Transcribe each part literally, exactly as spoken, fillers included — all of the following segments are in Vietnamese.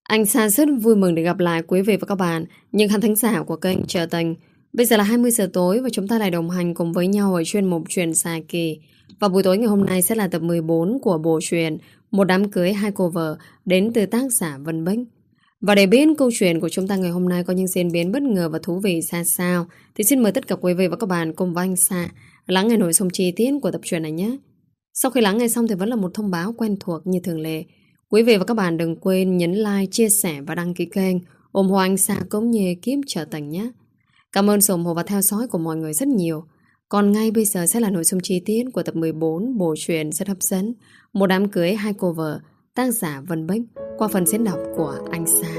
Anh Sa rất vui mừng để gặp lại quý vị và các bạn, những khán thính giả của kênh Trở Tình. Bây giờ là hai mươi giờ tối và chúng ta lại đồng hành cùng với nhau ở chuyên mục Chuyện Xà Kỳ. Và buổi tối ngày hôm nay sẽ là tập mười bốn của bộ truyện Một Đám Cưới Hai Cô Vợ đến từ tác giả Vân Bích. Và để biết câu chuyện của chúng ta ngày hôm nay có những diễn biến bất ngờ và thú vị ra sao, thì xin mời tất cả quý vị và các bạn cùng với anh Sa lắng nghe nội dung chi tiết của tập truyện này nhé. Sau khi lắng nghe xong thì vẫn là một thông báo quen thuộc như thường lệ. Quý vị và các bạn đừng quên nhấn like, chia sẻ và đăng ký kênh, ủng hộ anh Sa cũng như ekip Trở Tình nhé. Cảm ơn sự ủng hộ và theo dõi của mọi người rất nhiều. Còn ngay bây giờ sẽ là nội dung chi tiết của tập mười bốn bộ truyện rất hấp dẫn Một Đám Cưới Hai Cô Vợ, tác giả Vân Bích, qua phần diễn đọc của anh Sa.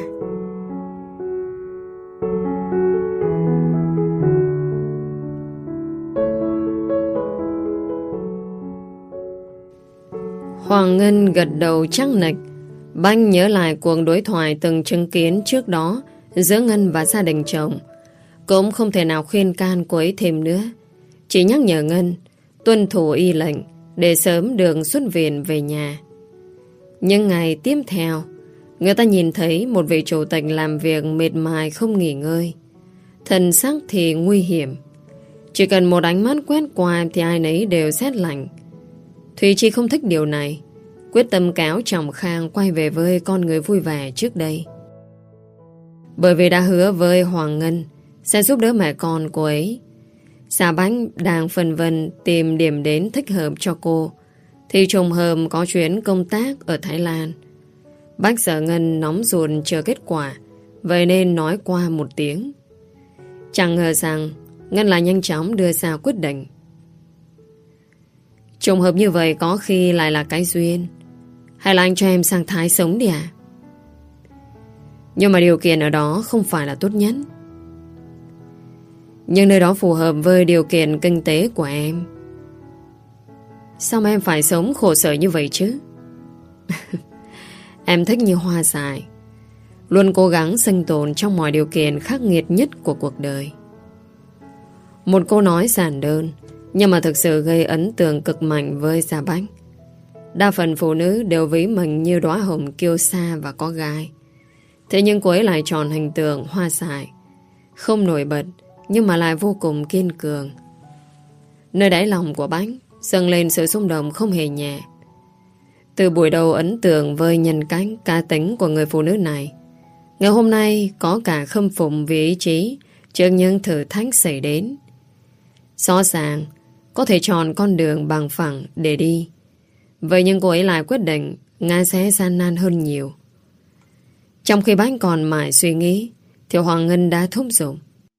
Hoàng Ngân gật đầu chắc nịch. Banh nhớ lại cuộc đối thoại từng chứng kiến trước đó giữa Ngân và gia đình chồng. Cũng không thể nào khuyên can cô ấy thêm nữa. Chỉ nhắc nhở Ngân tuân thủ y lệnh để sớm được xuất viện về nhà. Nhưng ngày tiếp theo, người ta nhìn thấy một vị chủ tịch làm việc mệt mỏi không nghỉ ngơi. Thần sắc thì nguy hiểm. Chỉ cần một ánh mắt quét qua thì ai nấy đều rét lạnh. Thùy Chi không thích điều này, quyết tâm kéo chồng Khang quay về với con người vui vẻ trước đây. Bởi vì đã hứa với Hoàng Ngân sẽ giúp đỡ mẹ con cô ấy. Xà Bánh đang phân vân tìm điểm đến thích hợp cho cô, thì trùng hợp có chuyến công tác ở Thái Lan. Bác sợ Ngân nóng ruột chờ kết quả, vậy nên nói qua một tiếng. Chẳng ngờ rằng Ngân lại nhanh chóng đưa ra quyết định. Trùng hợp như vậy có khi lại là cái duyên. Hay là anh cho em sang Thái sống đi à? Nhưng mà điều kiện ở đó không phải là tốt nhất. Nhưng nơi đó phù hợp với điều kiện kinh tế của em. Sao mà em phải sống khổ sở như vậy chứ? Em thích như hoa dại, luôn cố gắng sinh tồn trong mọi điều kiện khắc nghiệt nhất của cuộc đời. Một câu nói giản đơn, nhưng mà thực sự gây ấn tượng cực mạnh với Gia Bách. Đa phần phụ nữ đều ví mình như đóa hồng kiêu sa và có gai. Thế nhưng cô ấy lại chọn hình tượng hoa dại, không nổi bật nhưng mà lại vô cùng kiên cường. Nơi đáy lòng của Bách dâng lên sự xung động không hề nhẹ. Từ buổi đầu ấn tượng với nhân cách cá tính của người phụ nữ này, ngày hôm nay có cả khâm phục vì ý chí trước những thử thách xảy đến. Rõ ràng có thể chọn con đường bằng phẳng để đi, vậy nhưng cô ấy lại quyết định ngã sẽ gian nan hơn nhiều. Trong khi Bách còn mãi suy nghĩ thì Hoàng Ngân đã thúc giục.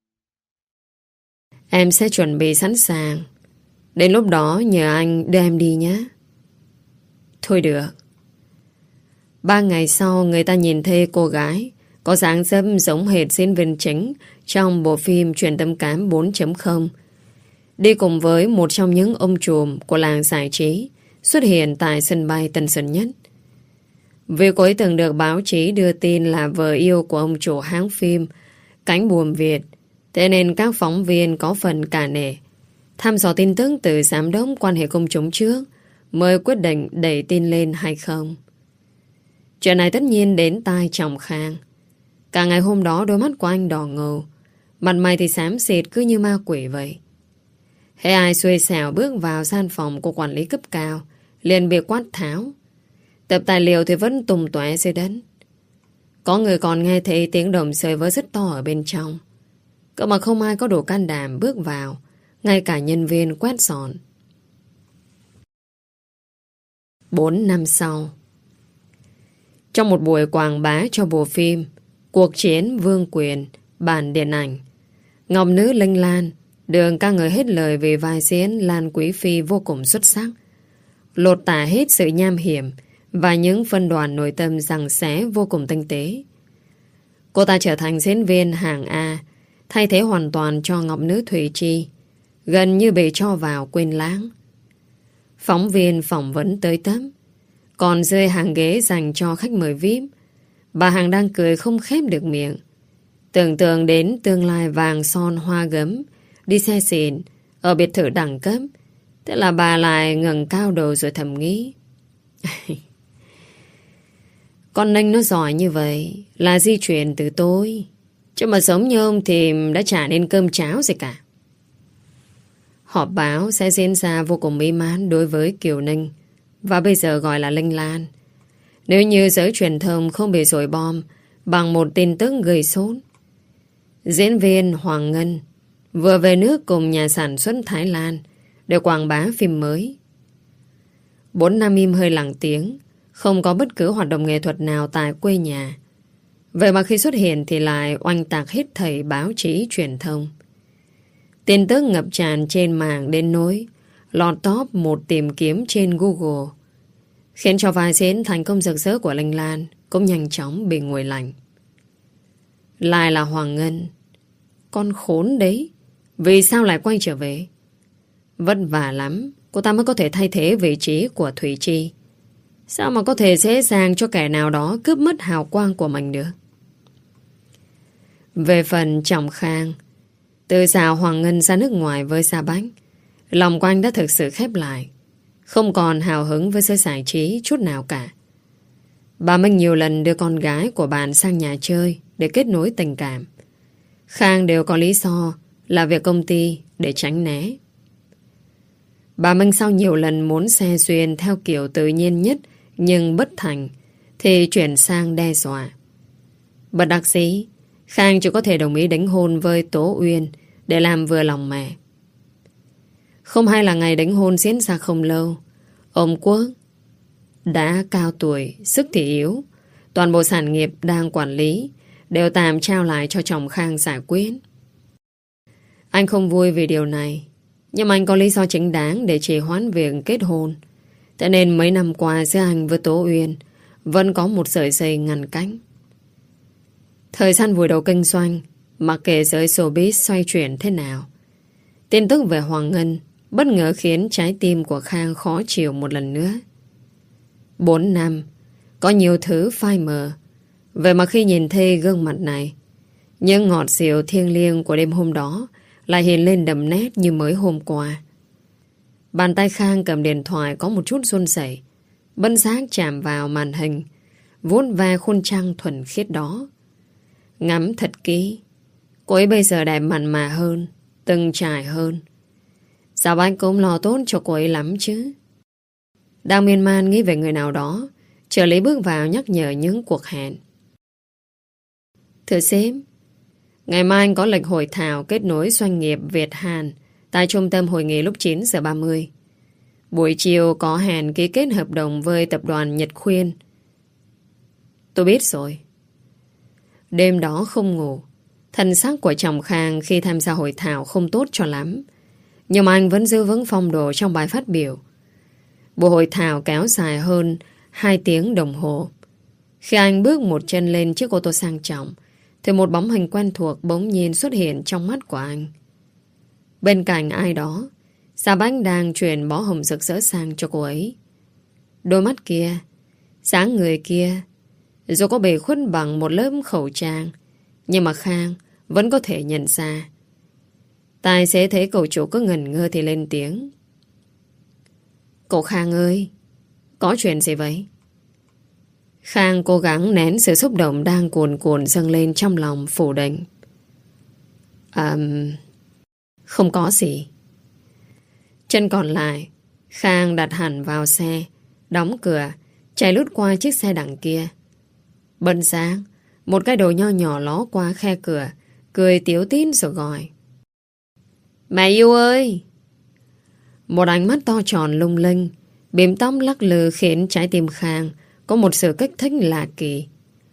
Em sẽ chuẩn bị sẵn sàng, đến lúc đó nhờ anh đưa em đi nhé. Thôi được. Ba ngày sau người ta nhìn thấy cô gái có dáng dấp giống hệt diễn viên chính trong bộ phim Truyền Tâm Cám bốn chấm không, đi cùng với một trong những ông trùm của làng giải trí xuất hiện tại sân bay Tân Sơn Nhất. Vì cô ấy từng được báo chí đưa tin là vợ yêu của ông chủ hãng phim Cánh Buồm Việt, thế nên các phóng viên có phần cả nể, thăm dò tin tức từ giám đốc quan hệ công chúng trước mới quyết định đẩy tin lên hay không. Chuyện này tất nhiên đến tai chồng Khang. Cả ngày hôm đó đôi mắt của anh đỏ ngầu, mặt mày thì xám xịt cứ như ma quỷ vậy. Hễ ai xuôi xẻo bước vào gian phòng của quản lý cấp cao liền bị quát tháo. Tập tài liệu thì vẫn tùng tóe dưới đất. Có người còn nghe thấy tiếng động sơi vỡ rất to ở bên trong. Cỡ mà không ai có đủ can đảm bước vào, ngay cả nhân viên quét dọn. Bốn năm sau, trong một buổi quảng bá cho bộ phim Cuộc chiến vương quyền bản điện ảnh, Ngọc Nữ Linh Lan được ca ngợi hết lời về vai diễn Lan Quý Phi vô cùng xuất sắc, lột tả hết sự nham hiểm và những phân đoạn nội tâm giằng xé vô cùng tinh tế. Cô ta trở thành diễn viên hạng A, thay thế hoàn toàn cho Ngọc Nữ Thùy Chi, gần như bị cho vào quên lãng. Phóng viên phỏng vấn tới tấp, còn rơi hàng ghế dành cho khách mời vi ai pi, bà Hằng đang cười không khép được miệng, tưởng tượng đến tương lai vàng son hoa gấm, đi xe xịn ở biệt thự đẳng cấp. Thế là bà lại ngẩng cao đầu rồi thầm nghĩ. Con Ninh nó giỏi như vậy là di truyền từ tôi. Chứ mà giống như ông thì đã chả nên cơm cháo gì cả. Họp báo sẽ diễn ra vô cùng mỹ mãn đối với Kiều Ninh, và bây giờ gọi là Linh Lan. Nếu như giới truyền thông không bị rối bom bằng một tin tức gây sốt. Diễn viên Hoàng Ngân vừa về nước cùng nhà sản xuất Thái Lan để quảng bá phim mới. Bốn năm im hơi lặng tiếng, không có bất cứ hoạt động nghệ thuật nào tại quê nhà. Vậy mà khi xuất hiện thì lại oanh tạc hết thảy báo chí truyền thông. Tin tức ngập tràn trên mạng đến nỗi lọt top một tìm kiếm trên Google, khiến cho vai diễn thành công rực rỡ của Linh Lan cũng nhanh chóng bị nguội lạnh. Lại là Hoàng Ngân. Con khốn đấy, vì sao lại quay trở về? Vất vả lắm cô ta mới có thể thay thế vị trí của Thủy Chi. Sao mà có thể dễ dàng cho kẻ nào đó cướp mất hào quang của mình được? Về phần Trọng Khang, từ sao Hoàng Ngân ra nước ngoài với Sa Bách, lòng của anh đã thực sự khép lại, không còn hào hứng với giới giải trí chút nào cả. Bà Minh nhiều lần đưa con gái của bạn sang nhà chơi để kết nối tình cảm. Khang đều có lý do là việc công ty để tránh né. Bà Minh sau nhiều lần muốn xe duyên theo kiểu tự nhiên nhất nhưng bất thành, thì chuyển sang đe dọa. Bất đắc dĩ, Khang chỉ có thể đồng ý đính hôn với Tố Uyên để làm vừa lòng mẹ. Không hay là ngày đính hôn diễn ra không lâu, ông Quốc đã cao tuổi, sức thì yếu, toàn bộ sản nghiệp đang quản lý đều tạm trao lại cho chồng Khang giải quyết. Anh không vui vì điều này, nhưng anh có lý do chính đáng để trì hoãn việc kết hôn. Thế nên mấy năm qua giữa anh với Tố Uyên vẫn có một sợi dây ngăn cách. Thời gian vùi đầu kinh doanh, mặc kệ giới showbiz xoay chuyển thế nào, tin tức về Hoàng Ngân bất ngờ khiến trái tim của Khang khó chịu một lần nữa. Bốn năm, có nhiều thứ phai mờ. Vậy mà khi nhìn thấy gương mặt này, những ngọt xỉu thiêng liêng của đêm hôm đó lại hiện lên đậm nét như mới hôm qua. Bàn tay Khang cầm điện thoại có một chút run rẩy, bất giác chạm vào màn hình, vuốt ve khuôn trăng thuần khiết đó. Ngắm thật kỹ, cô ấy bây giờ đẹp mặn mà hơn, từng trải hơn. Sao anh cũng lo tốt cho cô ấy lắm chứ? Đang miên man nghĩ về người nào đó, trợ lý bước vào nhắc nhở những cuộc hẹn. Thưa sếp, ngày mai anh có lịch hội thảo kết nối doanh nghiệp Việt-Hàn tại trung tâm hội nghị lúc chín giờ ba mươi. Buổi chiều có hẹn ký kết hợp đồng với tập đoàn Nhật Khuyên. Tôi biết rồi. Đêm đó không ngủ, thần sắc của chồng Khang khi tham gia hội thảo không tốt cho lắm. Nhưng mà anh vẫn giữ vững phong độ trong bài phát biểu. Buổi hội thảo kéo dài hơn hai tiếng đồng hồ. Khi anh bước một chân lên chiếc ô tô sang trọng, thì một bóng hình quen thuộc bỗng nhiên xuất hiện trong mắt của anh. Bên cạnh ai đó, Sa Bách đang chuyển bó hồng rực rỡ sang cho cô ấy. Đôi mắt kia, dáng người kia, dù có bề khuất bằng một lớp khẩu trang, nhưng mà Khang vẫn có thể nhận ra. Tài xế thấy cậu chủ cứ ngẩn ngơ thì lên tiếng. Cậu Khang ơi, có chuyện gì vậy? Khang cố gắng nén sự xúc động đang cuồn cuộn dâng lên trong lòng phủ định. À, không có gì. Chân còn lại, Khang đặt hẳn vào xe, đóng cửa, chạy lướt qua chiếc xe đằng kia. Bận sáng, một cái đầu nho nhỏ ló qua khe cửa, cười tiếu tít rồi gọi. Mẹ yêu ơi! Một ánh mắt to tròn lung linh, bím tóc lắc lư khiến trái tim Khang có một sự kích thích lạ kỳ.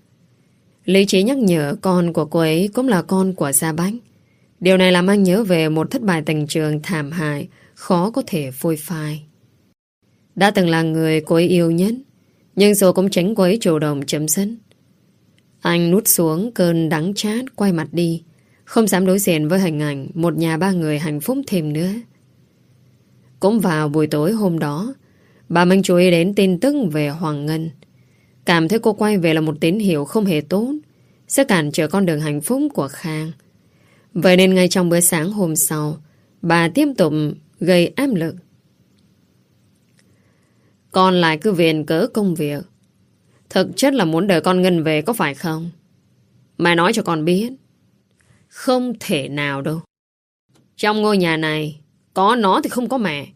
Lý trí nhắc nhở con của cô ấy cũng là con của Sa Bách. Điều này làm anh nhớ về một thất bại tình trường thảm hại, khó có thể phôi phai. Đã từng là người cô ấy yêu nhất, nhưng rồi cũng chính cô ấy chủ động chấm dứt. Anh nuốt xuống cơn đắng chát, quay mặt đi, không dám đối diện với hình ảnh một nhà ba người hạnh phúc thêm nữa. Cũng vào buổi tối hôm đó, bà Minh chú ý đến tin tức về Hoàng Ngân. Cảm thấy cô quay về là một tín hiệu không hề tốt, sẽ cản trở con đường hạnh phúc của Khang. Vậy nên ngay trong bữa sáng hôm sau, bà tiếp tục gây áp lực. Con lại cứ viện cớ công việc. Thực chất là muốn đợi con Ngân về có phải không? Mẹ nói cho con biết. Không thể nào đâu. Trong ngôi nhà này, có nó thì không có mẹ.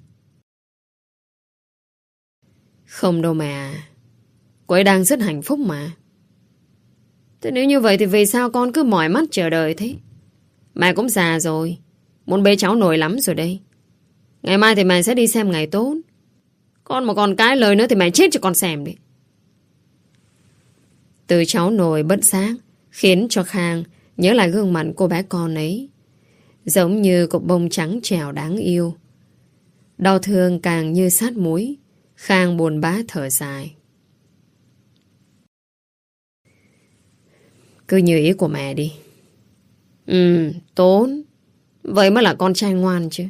Không đâu mẹ. Cô ấy đang rất hạnh phúc mà. Thế nếu như vậy thì vì sao con cứ mỏi mắt chờ đợi thế? Mẹ cũng già rồi. Muốn bế cháu nổi lắm rồi đây. Ngày mai thì mẹ sẽ đi xem ngày tốt. Con mà còn cái lời nữa thì mẹ chết cho con xem đi. Từ cháu nổi bất giác khiến cho Khang nhớ lại gương mặt cô bé con ấy. Giống như cục bông trắng trẻo đáng yêu. Đau thương càng như sát muối. Khang buồn bã thở dài. Cứ như ý của mẹ đi. Ừ, Tốn. Vậy mới là con trai ngoan chứ.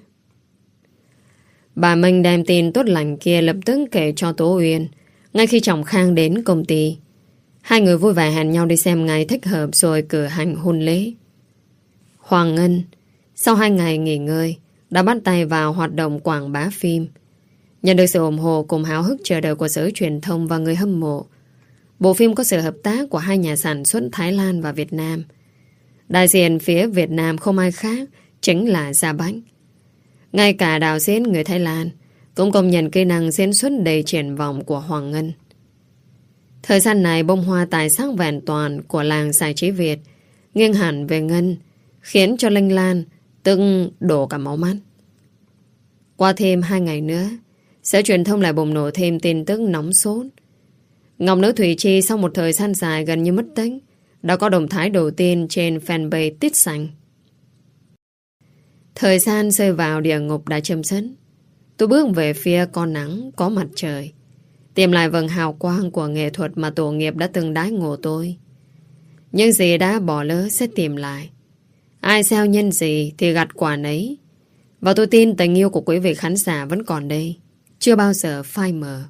Bà Minh đem tin tốt lành kia lập tức kể cho Tố Uyên. Ngay khi chồng Khang đến công ty, hai người vui vẻ hẹn nhau đi xem ngày thích hợp rồi cử hành hôn lễ. Hoàng Ngân sau hai ngày nghỉ ngơi đã bắt tay vào hoạt động quảng bá phim. Nhận được sự ủng hộ cùng háo hức chờ đợi của giới truyền thông và người hâm mộ, bộ phim có sự hợp tác của hai nhà sản xuất Thái Lan và Việt Nam. Đại diện phía Việt Nam không ai khác chính là Gia Bách. Ngay cả đạo diễn người Thái Lan cũng công nhận kỹ năng diễn xuất đầy triển vọng của Hoàng Ngân. Thời gian này bông hoa tài sắc vẹn toàn của làng giải trí Việt nghiêng hẳn về Ngân, khiến cho Linh Lan từng đổ cả máu mắt. Qua thêm hai ngày nữa, sẽ truyền thông lại bùng nổ thêm tin tức nóng sốt. Ngọc nữ Thủy Chi sau một thời gian dài gần như mất tích đã có động thái đầu tiên trên fanpage Tít Xanh. Thời gian rơi vào địa ngục đã chấm dứt. Tôi bước về phía con nắng có mặt trời, tìm lại vầng hào quang của nghệ thuật mà tổ nghiệp đã từng đái ngộ tôi. Nhưng gì đã bỏ lỡ sẽ tìm lại. Ai gieo nhân gì thì gặt quả nấy. Và tôi tin tình yêu của quý vị khán giả vẫn còn đây, chưa bao giờ phai mờ.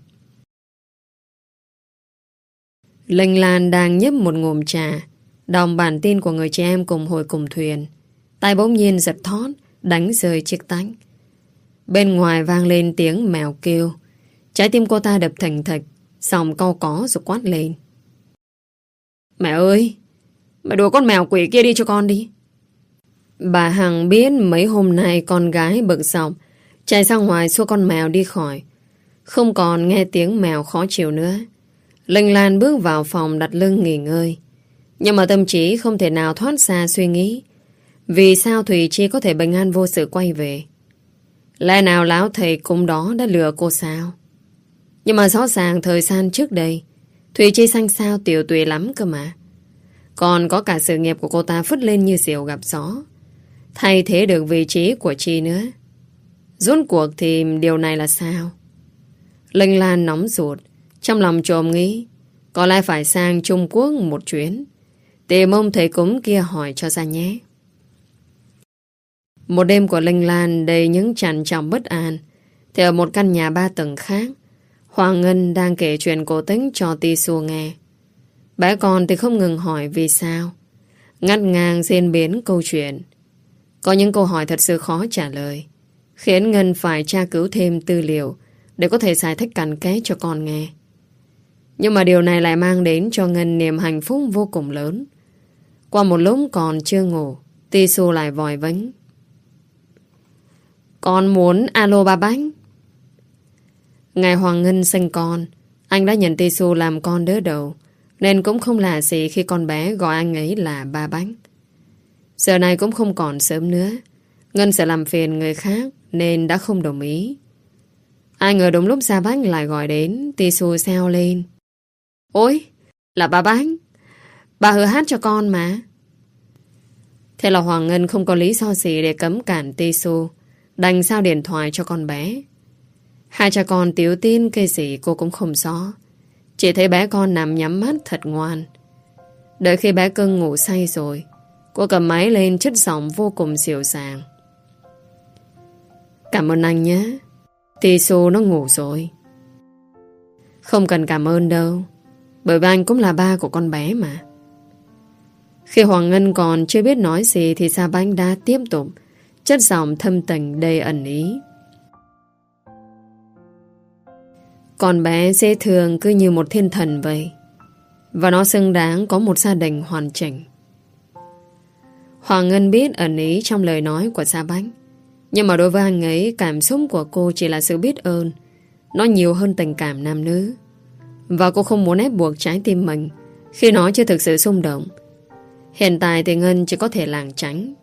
Linh Lan đang nhấp một ngụm trà, đọc bản tin của người chị em cùng hồi cùng thuyền. Tay bỗng nhiên giật thót, đánh rơi chiếc tách. Bên ngoài vang lên tiếng mèo kêu. Trái tim cô ta đập thình thịch, xong cau có rồi quát lên. Mẹ ơi, mẹ đùa con mèo quỷ kia đi cho con đi. Bà Hằng biết mấy hôm nay con gái bực dọc, chạy ra ngoài xua con mèo đi khỏi. Không còn nghe tiếng mèo khó chịu nữa. Linh Lan bước vào phòng đặt lưng nghỉ ngơi. Nhưng mà tâm trí không thể nào thoát ra suy nghĩ. Vì sao Thủy Chi có thể bình an vô sự quay về? Lẽ nào lão thầy cung đó đã lừa cô sao? Nhưng mà rõ ràng thời gian trước đây Thủy Chi xanh xao tiểu tùy lắm cơ mà. Còn có cả sự nghiệp của cô ta phất lên như diều gặp gió, thay thế được vị trí của Chi nữa. Rốt cuộc thì điều này là sao? Linh Lan nóng ruột, trong lòng trộm nghĩ có lẽ phải sang Trung Quốc một chuyến, tìm ông thầy cúng kia hỏi cho ra nhé. Một đêm của Linh Lan đầy những trằn trọc bất an, thì ở một căn nhà ba tầng khác, Hoàng Ngân đang kể chuyện cổ tích cho Ti Xu nghe. Bé con thì không ngừng hỏi vì sao, ngắt ngang diễn biến câu chuyện. Có những câu hỏi thật sự khó trả lời, khiến Ngân phải tra cứu thêm tư liệu để có thể giải thích cặn kẽ cho con nghe. Nhưng mà điều này lại mang đến cho Ngân niềm hạnh phúc vô cùng lớn. Qua một lúc còn chưa ngủ, Ti Xu lại vòi vánh. Con muốn alo ba Bách. Ngày Hoàng Ngân sinh con, anh đã nhận Ti Xu làm con đứa đầu, nên cũng không lạ gì khi con bé gọi anh ấy là ba Bách. Giờ này cũng không còn sớm nữa, Ngân sẽ làm phiền người khác nên đã không đồng ý. Ai ngờ đúng lúc Gia Bách lại gọi đến, Ti Xu reo lên. Ôi, là ba Bách. Bà hứa hát cho con mà. Thế là Hoàng Ngân không có lý do gì để cấm cản Ti Xu, đành giao điện thoại cho con bé. Hai cha con tíu tin cái gì cô cũng không rõ, chỉ thấy bé con nằm nhắm mắt thật ngoan. Đợi khi bé cưng ngủ say rồi, cô cầm máy lên chất giọng vô cùng dịu dàng. Cảm ơn anh nhé, Ti Xu nó ngủ rồi. Không cần cảm ơn đâu, bởi vì anh cũng là ba của con bé mà. Khi Hoàng Ngân còn chưa biết nói gì thì Gia Bách đã tiếp tục, chất giọng thâm tình đầy ẩn ý. Con bé dễ thương cứ như một thiên thần vậy. Và nó xứng đáng có một gia đình hoàn chỉnh. Hoàng Ngân biết ẩn ý trong lời nói của Sa Bách, nhưng mà đối với anh ấy, cảm xúc của cô chỉ là sự biết ơn. Nó nhiều hơn tình cảm nam nữ. Và cô không muốn ép buộc trái tim mình khi nó chưa thực sự xung động. Hiện tại thì Ngân chỉ có thể lảng tránh.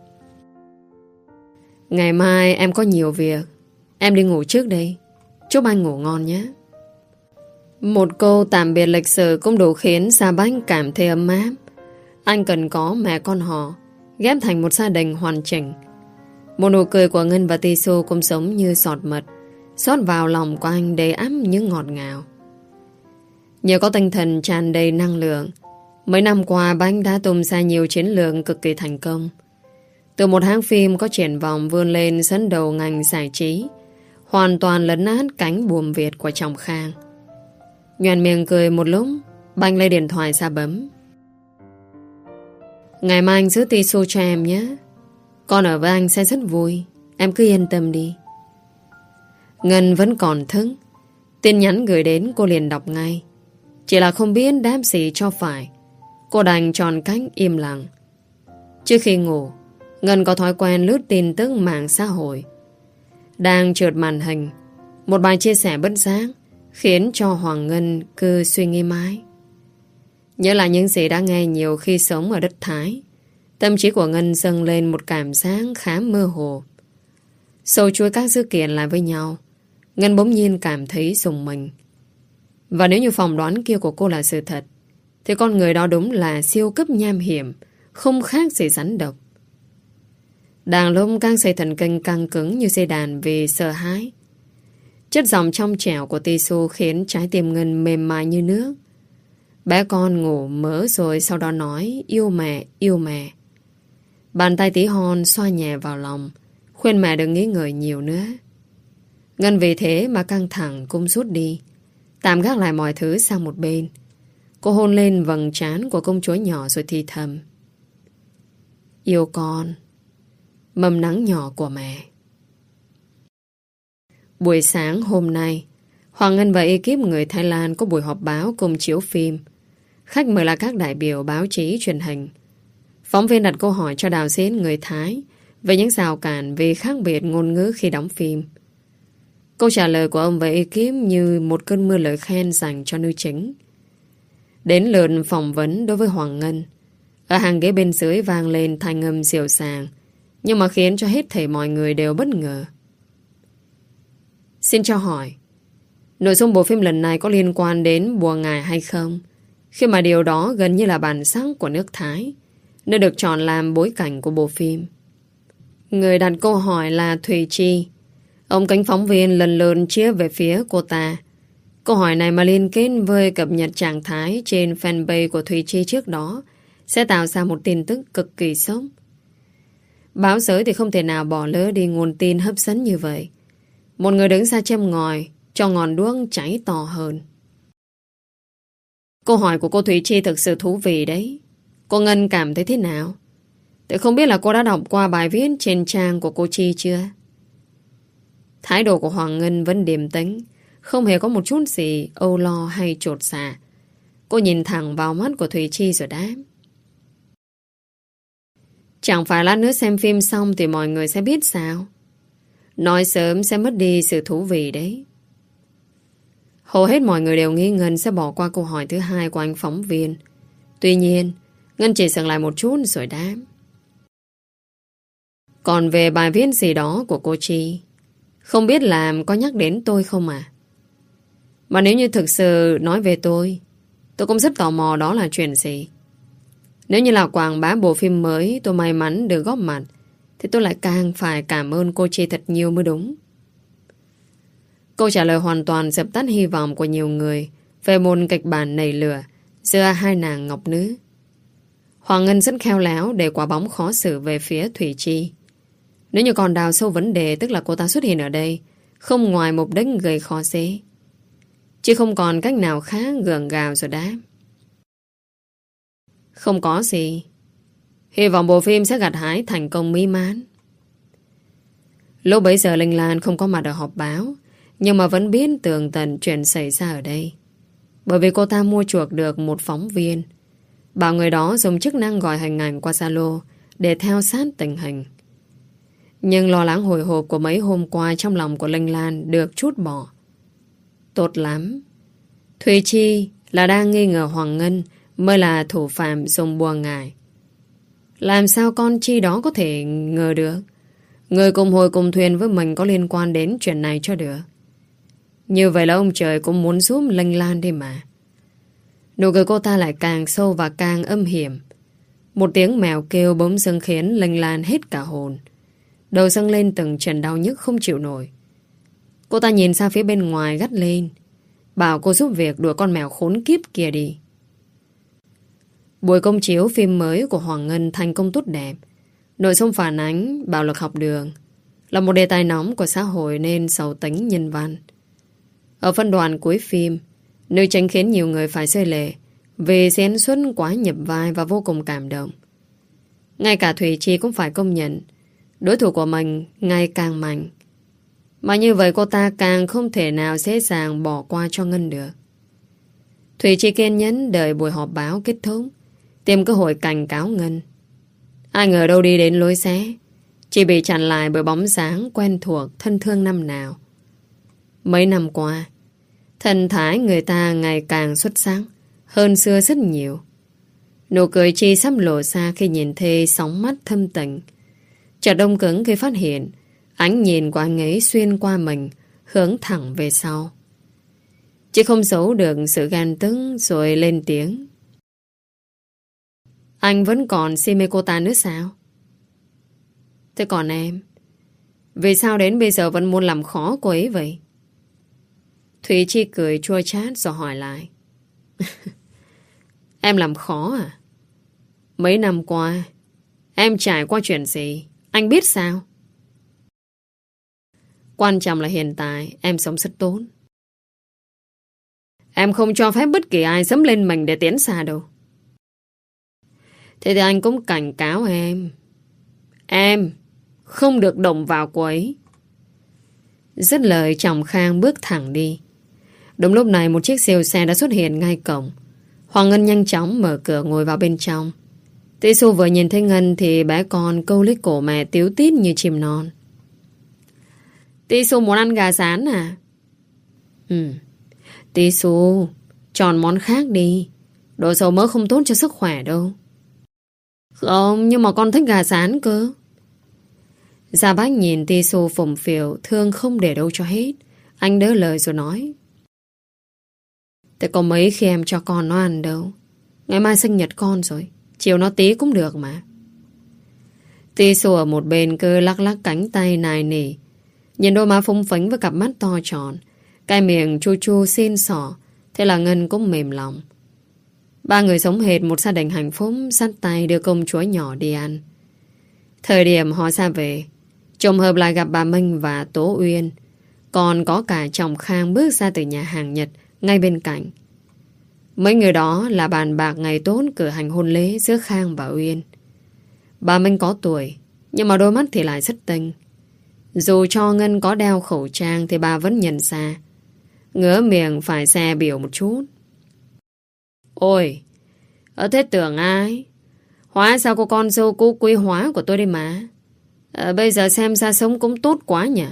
Ngày mai em có nhiều việc, em đi ngủ trước đây. Chúc anh ngủ ngon nhé. Một câu tạm biệt lịch sử cũng đủ khiến Sa Bách cảm thấy ấm áp. Anh cần có mẹ con họ ghép thành một gia đình hoàn chỉnh. Một nụ cười của Ngân và Tisu cũng giống như giọt mật xót vào lòng của anh đầy ắp những ngọt ngào. Nhờ có tinh thần tràn đầy năng lượng, mấy năm qua Bách đã tung ra nhiều chiến lược cực kỳ thành công. Từ một hãng phim có triển vọng vươn lên dẫn đầu ngành giải trí, hoàn toàn lấn át cánh buồm Việt của chồng Khang. Nhoẻn miệng cười một lúc, Bách lấy điện thoại ra bấm. Ngày mai anh giữ Tisu cho em nhé. Con ở với anh sẽ rất vui. Em cứ yên tâm đi. Ngân vẫn còn thức. Tin nhắn gửi đến cô liền đọc ngay. Chỉ là không biết đáp gì cho phải. Cô đành chọn cách im lặng. Trước khi ngủ, Ngân có thói quen lướt tin tức mạng xã hội. Đang trượt màn hình, một bài chia sẻ bất giác khiến cho Hoàng Ngân cứ suy nghĩ mãi. Nhớ lại những gì đã nghe nhiều khi sống ở đất Thái, tâm trí của Ngân dâng lên một cảm giác khá mơ hồ. Sâu chuỗi các dữ kiện lại với nhau, Ngân bỗng nhiên cảm thấy rùng mình. Và nếu như phỏng đoán kia của cô là sự thật, thì con người đó đúng là siêu cấp nham hiểm, không khác gì rắn độc. Đang lúc các dây thần kinh căng cứng như dây đàn vì sợ hãi, chất giọng trong trẻo của Tisu khiến trái tim Ngân mềm mại như nước. Bé con ngủ mớ rồi sau đó nói yêu mẹ, yêu mẹ. Bàn tay tí hon xoa nhẹ vào lòng, khuyên mẹ đừng nghĩ ngợi nhiều nữa. Ngân vì thế mà căng thẳng cũng rút đi, tạm gác lại mọi thứ sang một bên. Cô hôn lên vầng trán của công chúa nhỏ rồi thì thầm: yêu con, mầm nắng nhỏ của mẹ. Buổi sáng hôm nay, Hoàng Ngân và ekip người Thái Lan có buổi họp báo cùng chiếu phim. Khách mời là các đại biểu báo chí truyền hình. Phóng viên đặt câu hỏi cho đạo diễn người Thái về những rào cản về khác biệt ngôn ngữ khi đóng phim. Câu trả lời của ông và ekip như một cơn mưa lời khen dành cho nữ chính. Đến lượt phỏng vấn đối với Hoàng Ngân, ở hàng ghế bên dưới vang lên thanh âm dịu dàng, nhưng mà khiến cho hết thảy mọi người đều bất ngờ. Xin cho hỏi, nội dung bộ phim lần này có liên quan đến bùa ngải hay không? Khi mà điều đó gần như là bản sắc của nước Thái, nơi được chọn làm bối cảnh của bộ phim. Người đặt câu hỏi là Thùy Chi. Ông cánh phóng viên lần lượt chia về phía cô ta. Câu hỏi này mà liên kết với cập nhật trạng thái trên fanpage của Thùy Chi trước đó sẽ tạo ra một tin tức cực kỳ sốc. Báo giới thì không thể nào bỏ lỡ đi nguồn tin hấp dẫn như vậy. Một người đứng ra châm ngòi cho ngọn đuốc cháy to hơn. Câu hỏi của cô Thùy Chi thực sự thú vị đấy. Cô Ngân cảm thấy thế nào? Tôi không biết là cô đã đọc qua bài viết trên trang của cô Chi chưa? Thái độ của Hoàng Ngân vẫn điềm tĩnh, không hề có một chút gì âu lo hay chột dạ. Cô nhìn thẳng vào mắt của Thùy Chi rồi đáp: chẳng phải lát nữa xem phim xong thì mọi người sẽ biết sao? Nói sớm sẽ mất đi sự thú vị đấy. Hầu hết mọi người đều nghĩ Ngân sẽ bỏ qua câu hỏi thứ hai của anh phóng viên. Tuy nhiên, Ngân chỉ dừng lại một chút rồi đáp: còn về bài viết gì đó của cô Chi, không biết làm có nhắc đến tôi không à? Mà nếu như thực sự nói về tôi, tôi cũng rất tò mò đó là chuyện gì. Nếu như là quảng bá bộ phim mới tôi may mắn được góp mặt, thì tôi lại càng phải cảm ơn cô Chi thật nhiều mới đúng. Câu trả lời hoàn toàn dập tắt hy vọng của nhiều người về một kịch bản nảy lửa giữa hai nàng ngọc nữ. Hoàng Ngân rất khéo léo để quả bóng khó xử về phía Thủy Chi. Nếu như còn đào sâu vấn đề, tức là cô ta xuất hiện ở đây không ngoài mục đích gây khó dễ, chứ không còn cách nào khác, gượng gạo rồi đáp: không có gì. Hy vọng bộ phim sẽ gặt hái thành công mỹ mãn. Lúc bấy giờ Linh Lan không có mặt ở họp báo, nhưng mà vẫn biết tường tận chuyện xảy ra ở đây. Bởi vì cô ta mua chuộc được một phóng viên, bảo người đó dùng chức năng gọi hình ảnh qua Zalo để theo sát tình hình. Nhưng lo lắng hồi hộp của mấy hôm qua trong lòng của Linh Lan được trút bỏ. Tốt lắm. Thùy Chi là đang nghi ngờ Hoàng Ngân mới là thủ phạm dùng bùa ngải. Làm sao con Chi đó có thể ngờ được người cùng hồi cùng thuyền với mình có liên quan đến chuyện này cho được. Như vậy là ông trời cũng muốn giúp Linh Lan đi mà. Nụ cười cô ta lại càng sâu và càng âm hiểm. Một tiếng mèo kêu bỗng dưng khiến Linh Lan hết cả hồn. Đầu dâng lên từng trận đau nhức không chịu nổi. Cô ta nhìn ra phía bên ngoài gắt lên, bảo cô giúp việc đuổi con mèo khốn kiếp kia đi. Buổi công chiếu phim mới của Hoàng Ngân thành công tốt đẹp. Nội dung phản ánh bạo lực học đường, là một đề tài nóng của xã hội nên giàu tính nhân văn. Ở phân đoạn cuối phim, nữ chính khiến nhiều người phải rơi lệ vì diễn xuất quá nhập vai và vô cùng cảm động. Ngay cả Thùy Chi cũng phải công nhận đối thủ của mình ngày càng mạnh. Mà như vậy cô ta càng không thể nào dễ dàng bỏ qua cho Ngân được. Thùy Chi kiên nhẫn đợi buổi họp báo kết thúc, tìm cơ hội cảnh cáo Ngân. Ai ngờ đâu đi đến lối xé, chỉ bị chặn lại bởi bóng dáng quen thuộc thân thương năm nào. Mấy năm qua, thần thái người ta ngày càng xuất sắc hơn xưa rất nhiều. Nụ cười Chi sắp lộ ra khi nhìn Thê sóng mắt thâm tình. Chợt đông cứng khi phát hiện ánh nhìn của anh ấy xuyên qua mình, hướng thẳng về sau. Chị không giấu được sự ghen tức rồi lên tiếng. Anh vẫn còn si mê cô ta nữa sao? Thế còn em, vì sao đến bây giờ vẫn muốn làm khó cô ấy vậy? Thùy Chi cười chua chát rồi hỏi lại. Em làm khó à? Mấy năm qua em trải qua chuyện gì anh biết sao? Quan trọng là hiện tại em sống rất tốt. Em không cho phép bất kỳ ai dẫm lên mình để tiến xa đâu. Thế thì anh cũng cảnh cáo em, em không được động vào cô ấy. Dứt lời chồng Khang bước thẳng đi. Đúng lúc này một chiếc siêu xe đã xuất hiện ngay cổng. Hoàng Ngân nhanh chóng mở cửa ngồi vào bên trong. Tí Xu vừa nhìn thấy Ngân thì bé con câu lấy cổ mẹ tíu tít như chim non. Tí Xu muốn ăn gà rán à? Ừ. Tí Xu, chọn món khác đi. Đồ dầu mỡ không tốt cho sức khỏe đâu. Không, nhưng mà con thích gà rán cơ. Gia Bách nhìn Tí Xu phồng phìu, thương không để đâu cho hết. Anh đỡ lời rồi nói. Thế có mấy khi em cho con nó ăn đâu. Ngày mai sinh nhật con rồi, chiều nó tí cũng được mà. Tí Xu ở một bên cứ lắc lắc cánh tay nài nỉ, nhìn đôi má phúng phính với cặp mắt to tròn, cái miệng chu chu xin xỏ. Thế là Ngân cũng mềm lòng. Ba người sống hệt một gia đình hạnh phúc, dắt tay đưa công chúa nhỏ đi ăn. Thời điểm họ ra về, trùng hợp lại gặp bà Minh và Tố Uyên. Còn có cả chồng Khang bước ra từ nhà hàng Nhật ngay bên cạnh. Mấy người đó là bàn bạc ngày tốt cử hành hôn lễ giữa Khang và Uyên. Bà Minh có tuổi, nhưng mà đôi mắt thì lại rất tinh. Dù cho Ngân có đeo khẩu trang thì bà vẫn nhận ra. Ngỡ miệng phải xe biểu một chút. Ôi, ở thế tưởng ai? Hóa sao cô con dâu cô quý hóa của tôi đây mà. À, bây giờ xem ra sống cũng tốt quá nhỉ.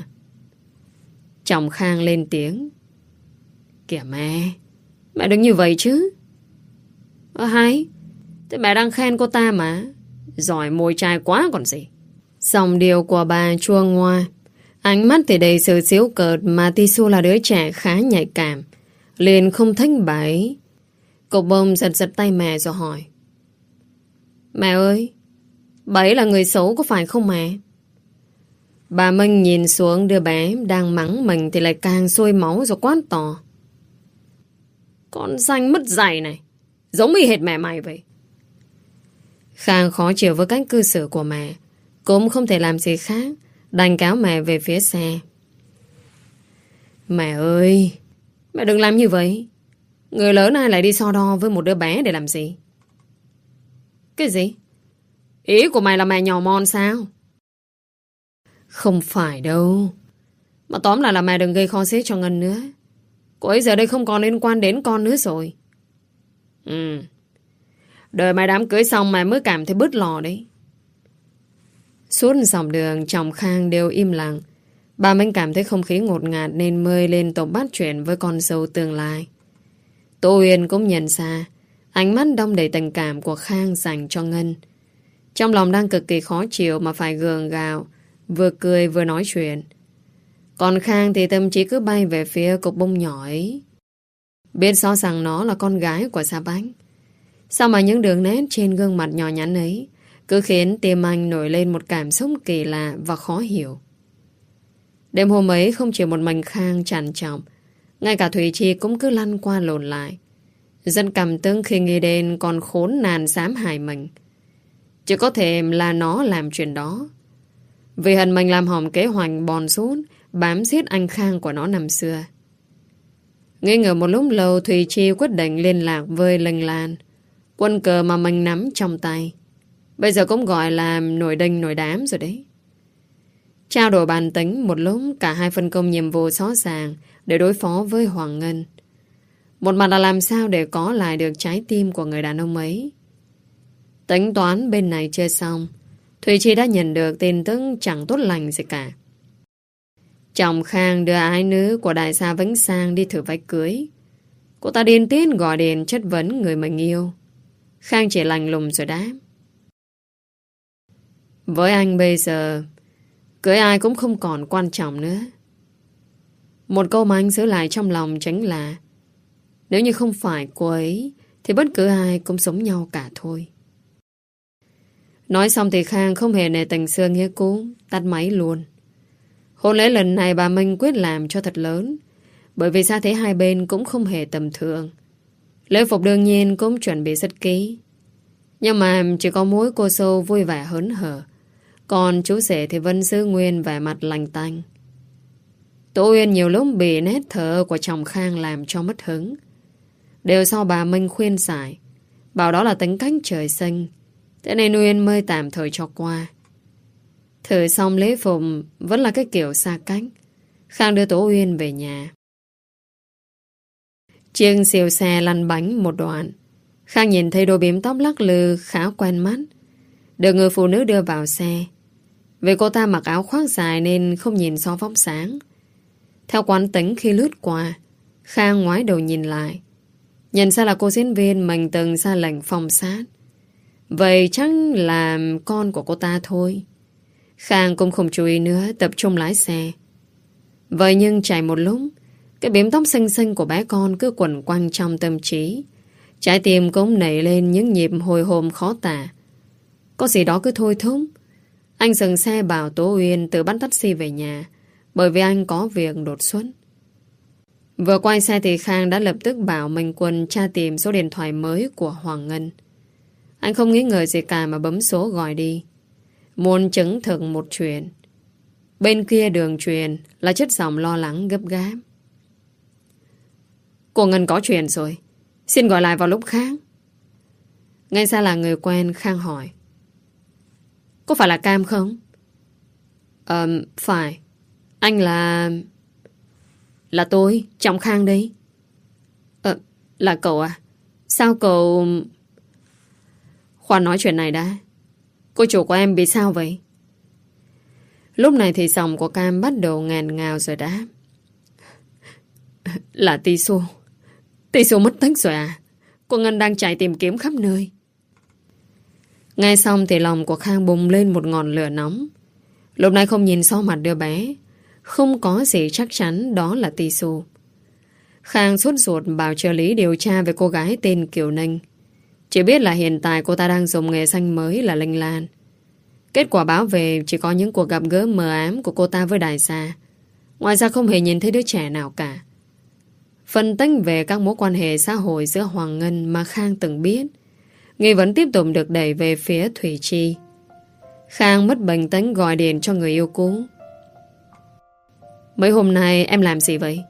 Chồng Khang lên tiếng. Kìa mẹ, mẹ đừng như vậy chứ. Ơ hay, thế mẹ đang khen cô ta mà. Giỏi môi trai quá còn gì. Dòng điều của bà chua ngoa, ánh mắt thì đầy sự giễu cợt. Mà Tí Xu là đứa trẻ khá nhạy cảm, liền không thích bà ấy. Cậu bông giật giật tay mẹ rồi hỏi. Mẹ ơi, bà ấy là người xấu có phải không mẹ? Bà Minh nhìn xuống đứa bé đang mắng mình thì lại càng sôi máu rồi quát to. Con xanh mất dạy này, giống y hệt mẹ mày vậy. Khang khó chịu với cách cư xử của mẹ, cũng không thể làm gì khác, đành kéo mẹ về phía xe. Mẹ ơi, mẹ đừng làm như vậy. Người lớn ai lại đi so đo với một đứa bé để làm gì? Cái gì? Ý của mày là mẹ nhỏ mọn sao? Không phải đâu. Mà tóm lại là mẹ đừng gây khó dễ cho Ngân nữa. Cô ấy giờ đây không còn liên quan đến con nữa rồi. Ừ. Đợi mai đám cưới xong mày mới cảm thấy bứt lò đấy. Suốt dòng đường chồng Khang đều im lặng. Bà Minh cảm thấy không khí ngột ngạt nên mới lên tổ bắt chuyện với con dâu tương lai. Tô Uyên cũng nhận ra ánh mắt đong đầy tình cảm của Khang dành cho Ngân. Trong lòng đang cực kỳ khó chịu mà phải gượng gạo, vừa cười vừa nói chuyện. Còn Khang thì tâm trí cứ bay về phía cục bông nhỏ ấy. Biết rõ rằng nó là con gái của Sa Bách. Sao mà những đường nét trên gương mặt nhỏ nhắn ấy cứ khiến tim anh nổi lên một cảm xúc kỳ lạ và khó hiểu. Đêm hôm ấy không chỉ một mình Khang trằn trọc, ngay cả Thủy Chi cũng cứ lăn qua lộn lại. Dân cầm tưng khi nghĩ đến con khốn nạn xám hại mình. Chỉ có thể là nó làm chuyện đó. Vì hận mình làm hỏng kế hoạch bòn sút bám giết anh Khang của nó năm xưa. Nghi ngờ một lúc lâu, Thùy Chi quyết định liên lạc với Linh Lan, quân cờ mà mình nắm trong tay. Bây giờ cũng gọi là nổi đinh nổi đám rồi đấy. Trao đổi bàn tính một lúc, cả hai phân công nhiệm vụ rõ ràng để đối phó với Hoàng Ngân. Một mặt là làm sao để có lại được trái tim của người đàn ông ấy. Tính toán bên này chưa xong, Thùy Chi đã nhận được tin tức chẳng tốt lành gì cả. Chồng Khang đưa ái nữ của đại gia Vĩnh Sang đi thử váy cưới. Cô ta điên tiết gọi điện chất vấn người mình yêu. Khang chỉ lạnh lùng rồi đáp: với anh bây giờ, cưới ai cũng không còn quan trọng nữa. Một câu mà anh giữ lại trong lòng chính là nếu như không phải cô ấy thì bất cứ ai cũng sống nhau cả thôi. Nói xong thì Khang không hề nề tình xưa nghĩa cũ, tắt máy luôn. Hôn lễ lần này bà Minh quyết làm cho thật lớn, bởi vì sao thế hai bên cũng không hề tầm thường. Lễ phục đương nhiên cũng chuẩn bị rất kỹ, nhưng mà chỉ có mỗi cô dâu vui vẻ hớn hở, còn chú rể thì vẫn giữ nguyên vẻ mặt lành tanh. Tô Uyên nhiều lúc bị nét thở của chồng Khang làm cho mất hứng. Đều sau bà Minh khuyên giải, bảo đó là tính cách trời sinh, thế nên Uyên mới tạm thời cho qua. Thử xong lễ phục vẫn là cái kiểu xa cách. Khang đưa Tố Uyên về nhà. Chiếc siêu xe lăn bánh một đoạn. Khang nhìn thấy đôi bím tóc lắc lư khá quen mắt, được người phụ nữ đưa vào xe. Vì cô ta mặc áo khoác dài nên không nhìn so vóc sáng. Theo quán tính khi lướt qua, Khang ngoái đầu nhìn lại, nhận ra là cô diễn viên mình từng ra lệnh phòng sát. Vậy chắc là con của cô ta thôi. Khang cũng không chú ý nữa, tập trung lái xe. Vậy nhưng chạy một lúc, cái bím tóc xinh xinh của bé con cứ quẩn quanh trong tâm trí. Trái tim cũng nảy lên những nhịp hồi hộp khó tả. Có gì đó cứ thôi thúc. Anh dừng xe bảo Tố Uyên tự bắt taxi về nhà, bởi vì anh có việc đột xuất. Vừa quay xe thì Khang đã lập tức bảo Minh Quân tra tìm số điện thoại mới của Hoàng Ngân. Anh không nghĩ ngợi gì cả mà bấm số gọi đi, muốn chứng thực một chuyện. Bên kia đường truyền là chất giọng lo lắng gấp gáp: cô Ngân có chuyện rồi, xin gọi lại vào lúc khác. Ngay ra là người quen, Khang hỏi: có phải là Cam không? Ờ, phải. Anh là... Là tôi, Trọng Khang đấy. Ờ, là cậu à? Sao cậu... Khoan nói chuyện này đã. Cô chủ của em bị sao vậy? Lúc này thì giọng của Cam bắt đầu ngàn ngào rồi đáp: là Tisu. Tisu mất tích rồi à? Cô Ngân đang chạy tìm kiếm khắp nơi. Nghe xong thì lòng của Khang bùng lên một ngọn lửa nóng. Lúc này không nhìn sau mặt đứa bé, không có gì chắc chắn đó là Tisu. Khang sốt ruột bảo trợ lý điều tra về cô gái tên Kiều Ninh. Chỉ biết là hiện tại cô ta đang dùng nghề xanh mới là Linh Lan. Kết quả báo về chỉ có những cuộc gặp gỡ mờ ám của cô ta với đại gia. Ngoài ra không hề nhìn thấy đứa trẻ nào cả. Phân tích về các mối quan hệ xã hội giữa Hoàng Ngân mà Khang từng biết, nghi vấn tiếp tục được đẩy về phía Thủy Chi. Khang mất bình tĩnh gọi điện cho người yêu cũ: mấy hôm nay em làm gì vậy?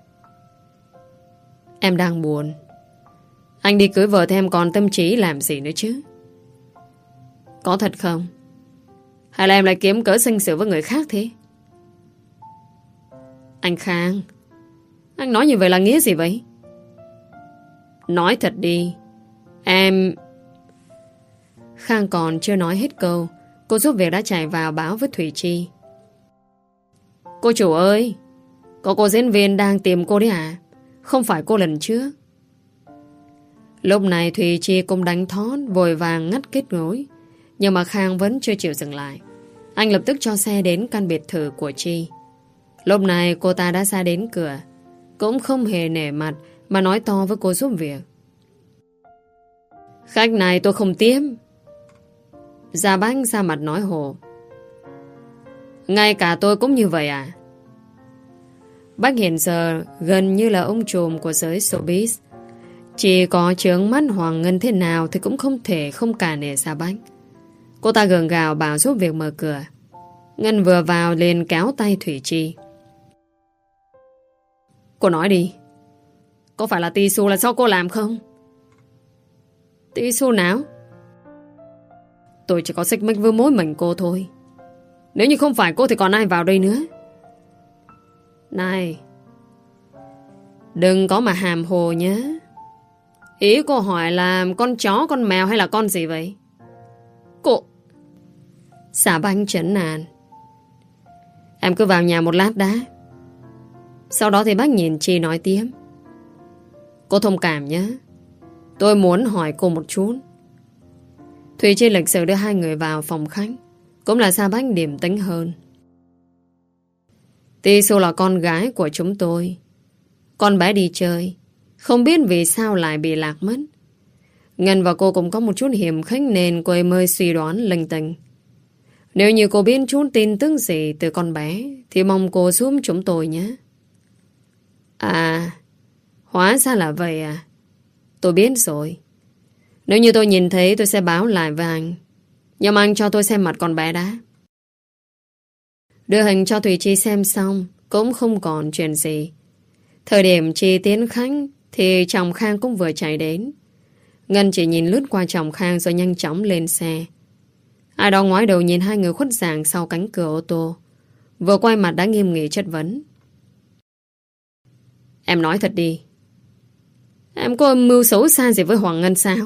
Em đang buồn. Anh đi cưới vợ thì em còn tâm trí làm gì nữa chứ? Có thật không? Hay là em lại kiếm cớ sinh sự với người khác thế? Anh Khang, Anh nói như vậy là nghĩa gì vậy? Nói thật đi. Em... Khang còn chưa nói hết câu, cô giúp việc đã chạy vào báo với Thủy Chi. Cô chủ ơi, có cô diễn viên đang tìm cô đấy à? Không phải cô lần trước. Lúc này Thủy Chi cũng đánh thót, vội vàng ngắt kết nối. Nhưng mà Khang vẫn chưa chịu dừng lại. Anh lập tức cho xe đến căn biệt thự của Chi. Lúc này cô ta đã ra đến cửa, cũng không hề nể mặt mà nói to với cô giúp việc. Khách này tôi không tiếp. Gia Bách ra mặt nói hồ. Ngay cả tôi cũng như vậy à? Bách hiện giờ gần như là ông trùm của giới showbiz. Chỉ có chướng mắt Hoàng Ngân thế nào thì cũng không thể không cả nể Gia Bách. Cô ta gượng gạo bảo giúp việc mở cửa. Ngân vừa vào liền kéo tay Thủy Chi. Cô nói đi, có phải là Tisu là do cô làm không? Tisu nào? Tôi chỉ có xích mích với mỗi mình cô thôi. Nếu như không phải cô thì còn ai vào đây nữa? Này, đừng có mà hàm hồ nhé. Ý cô hỏi là con chó, con mèo hay là con gì vậy? Cô... Xà Banh chấn nàn. Em cứ vào nhà một lát đã. Sau đó thì bác nhìn Chi nói tiếp. Cô thông cảm nhé. Tôi muốn hỏi cô một chút. Thùy Chi lịch sự đưa hai người vào phòng khách. Cũng là Sa Bách điềm tĩnh hơn. Tisu là con gái của chúng tôi. Con bé đi chơi, không biết vì sao lại bị lạc mất. Ngân và cô cũng có một chút hiểm khích nên cô ấy mới suy đoán linh tinh. Nếu như cô biết chút tin tức gì từ con bé thì mong cô giúp chúng tôi nhé. À, hóa ra là vậy à. Tôi biết rồi. Nếu như tôi nhìn thấy tôi sẽ báo lại với anh. Nhưng mà anh cho tôi xem mặt con bé đã. Đưa hình cho Thùy Chi xem xong cũng không còn chuyện gì. Thời điểm Chi tiến khách thì chồng Khang cũng vừa chạy đến. Ngân chỉ nhìn lướt qua chồng Khang rồi nhanh chóng lên xe. Ai đó ngoái đầu nhìn hai người khuất dạng sau cánh cửa ô tô. Vừa quay mặt đã nghiêm nghị chất vấn. Em nói thật đi. Em có âm mưu xấu xa gì với Hoàng Ngân sao?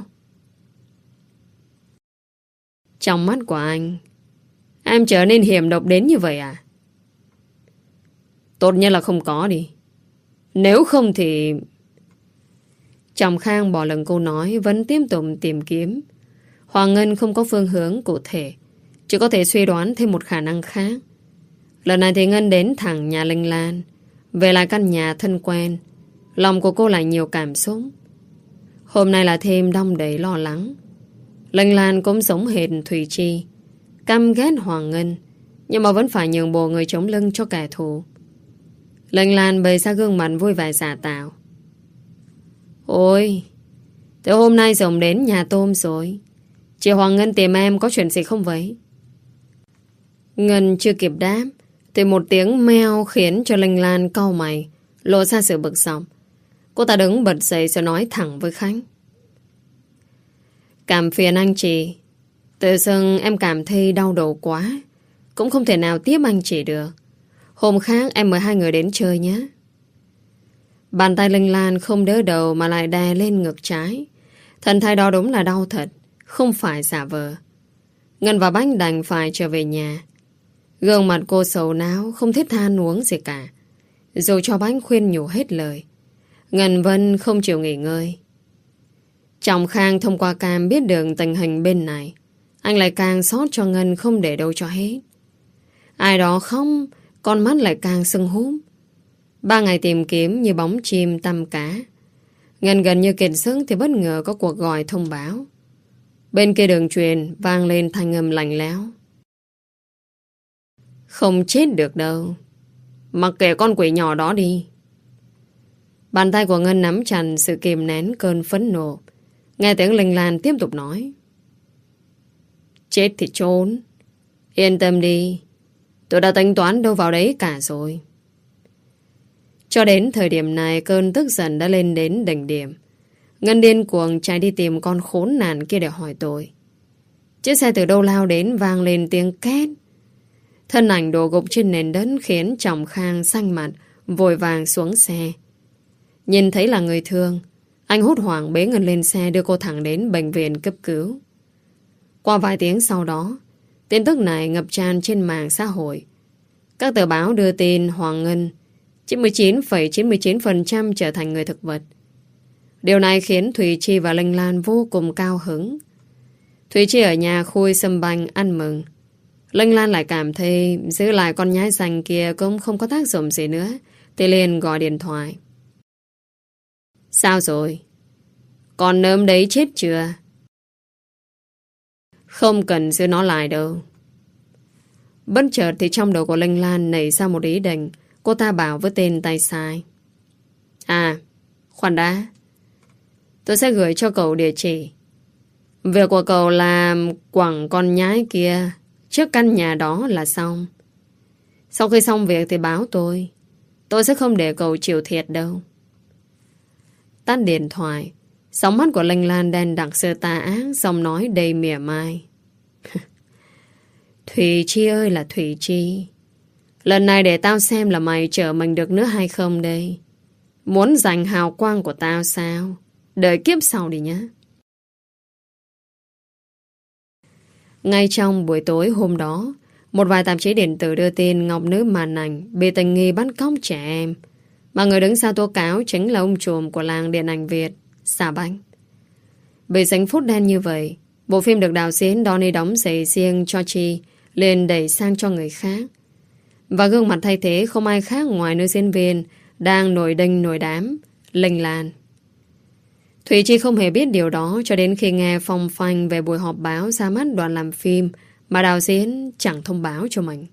Trong mắt của anh, em trở nên hiểm độc đến như vậy à? Tốt nhất là không có đi. Nếu không thì... Chồng Khang bỏ lần câu nói, vẫn tiếp tục tìm kiếm. Hoàng Ngân không có phương hướng cụ thể, chỉ có thể suy đoán thêm một khả năng khác. Lần này thì Ngân đến thẳng nhà Linh Lan. Về lại căn nhà thân quen, lòng của cô lại nhiều cảm xúc. Hôm nay là thêm đong đầy lo lắng. Linh Lan cũng giống hệt Thùy Chi, căm ghét Hoàng Ngân, nhưng mà vẫn phải nhường bộ người chống lưng cho kẻ thù. Linh Lan bày ra gương mặt vui vẻ giả tạo. Ôi, thế hôm nay rồng đến nhà tôm rồi. Chị Hoàng Ngân tìm em có chuyện gì không vậy? Ngân chưa kịp đáp thì một tiếng meo khiến cho Linh Lan cau mày, lộ ra sự bực dọc. Cô ta đứng bật dậy rồi nói thẳng với khách. Cảm phiền anh chị. Tự dưng em cảm thấy đau đầu quá, cũng không thể nào tiếp anh chị được. Hôm khác em mời hai người đến chơi nhé. Bàn tay Linh Lan không đỡ đầu mà lại đè lên ngực trái. Thần thái đó đúng là đau thật, không phải giả vờ. Ngân và Bách đành phải trở về nhà. Gương mặt cô sầu não, không thích than uống gì cả. Dù cho Bách khuyên nhủ hết lời, Ngân Vân không chịu nghỉ ngơi. Chồng Khang thông qua cam biết được tình hình bên này. Anh lại càng xót cho Ngân không để đâu cho hết. Ai đó không, con mắt lại càng sưng húp. Ba ngày tìm kiếm như bóng chim tăm cá. Ngân gần như kiệt sức thì bất ngờ có cuộc gọi thông báo. Bên kia đường truyền vang lên thanh âm lạnh lẽo. Không chết được đâu. Mặc kệ con quỷ nhỏ đó đi. Bàn tay của Ngân nắm chặt sự kìm nén cơn phẫn nộ. Nghe tiếng Linh Lan tiếp tục nói. Chết thì trốn. Yên tâm đi. Tôi đã tính toán đâu vào đấy cả rồi. Cho đến thời điểm này cơn tức giận đã lên đến đỉnh điểm. Ngân điên cuồng chạy đi tìm con khốn nạn kia để hỏi tội. Chiếc xe từ đâu lao đến vang lên tiếng két. Thân ảnh đổ gục trên nền đất khiến chồng Khang xanh mặt, vội vàng xuống xe. Nhìn thấy là người thương, anh hốt hoảng bế Ngân lên xe đưa cô thẳng đến bệnh viện cấp cứu. Qua vài tiếng sau đó, tin tức này ngập tràn trên mạng xã hội. Các tờ báo đưa tin Hoàng Ngân chín mươi chín phẩy chín mươi chín phần trăm trở thành người thực vật. Điều này khiến Thùy Chi và Linh Lan vô cùng cao hứng. Thùy Chi ở nhà khui sâm banh ăn mừng. Linh Lan lại cảm thấy giữ lại con nhái xanh kia cũng không có tác dụng gì nữa, thì liền gọi điện thoại. Sao rồi? Con nớm đấy chết chưa? Không cần giữ nó lại đâu. Bất chợt thì trong đầu của Linh Lan nảy ra một ý định. Cô ta bảo với tên tay sai. À, khoan đã. Tôi sẽ gửi cho cậu địa chỉ. Việc của cậu là quẳng con nhái kia trước căn nhà đó là xong. Sau khi xong việc thì báo tôi. Tôi sẽ không để cậu chịu thiệt đâu. Tắt điện thoại. Sóng mắt của Linh Lan đen đặc sự tà ác, giọng nói đầy mỉa mai. Thùy Chi ơi là Thùy Chi, lần này để tao xem là mày chở mình được nữa hay không đây. Muốn giành hào quang của tao sao? Đợi kiếp sau đi nhé. Ngay trong buổi tối hôm đó, một vài tạp chí điện tử đưa tin Ngọc Nữ Màn Ảnh bị tình nghi bắt cóc trẻ em, mà người đứng sau tố cáo chính là ông trùm của làng điện ảnh Việt, Sa Bánh. Bị dính phút đen như vậy, bộ phim được đạo diễn Donnie đóng giày riêng cho Chi liền đẩy sang cho người khác. Và gương mặt thay thế không ai khác ngoài nữ diễn viên đang nổi đinh nổi đám, Linh Lan. Thùy Chi không hề biết điều đó cho đến khi nghe phong phanh về buổi họp báo ra mắt đoàn làm phim mà đạo diễn chẳng thông báo cho mình.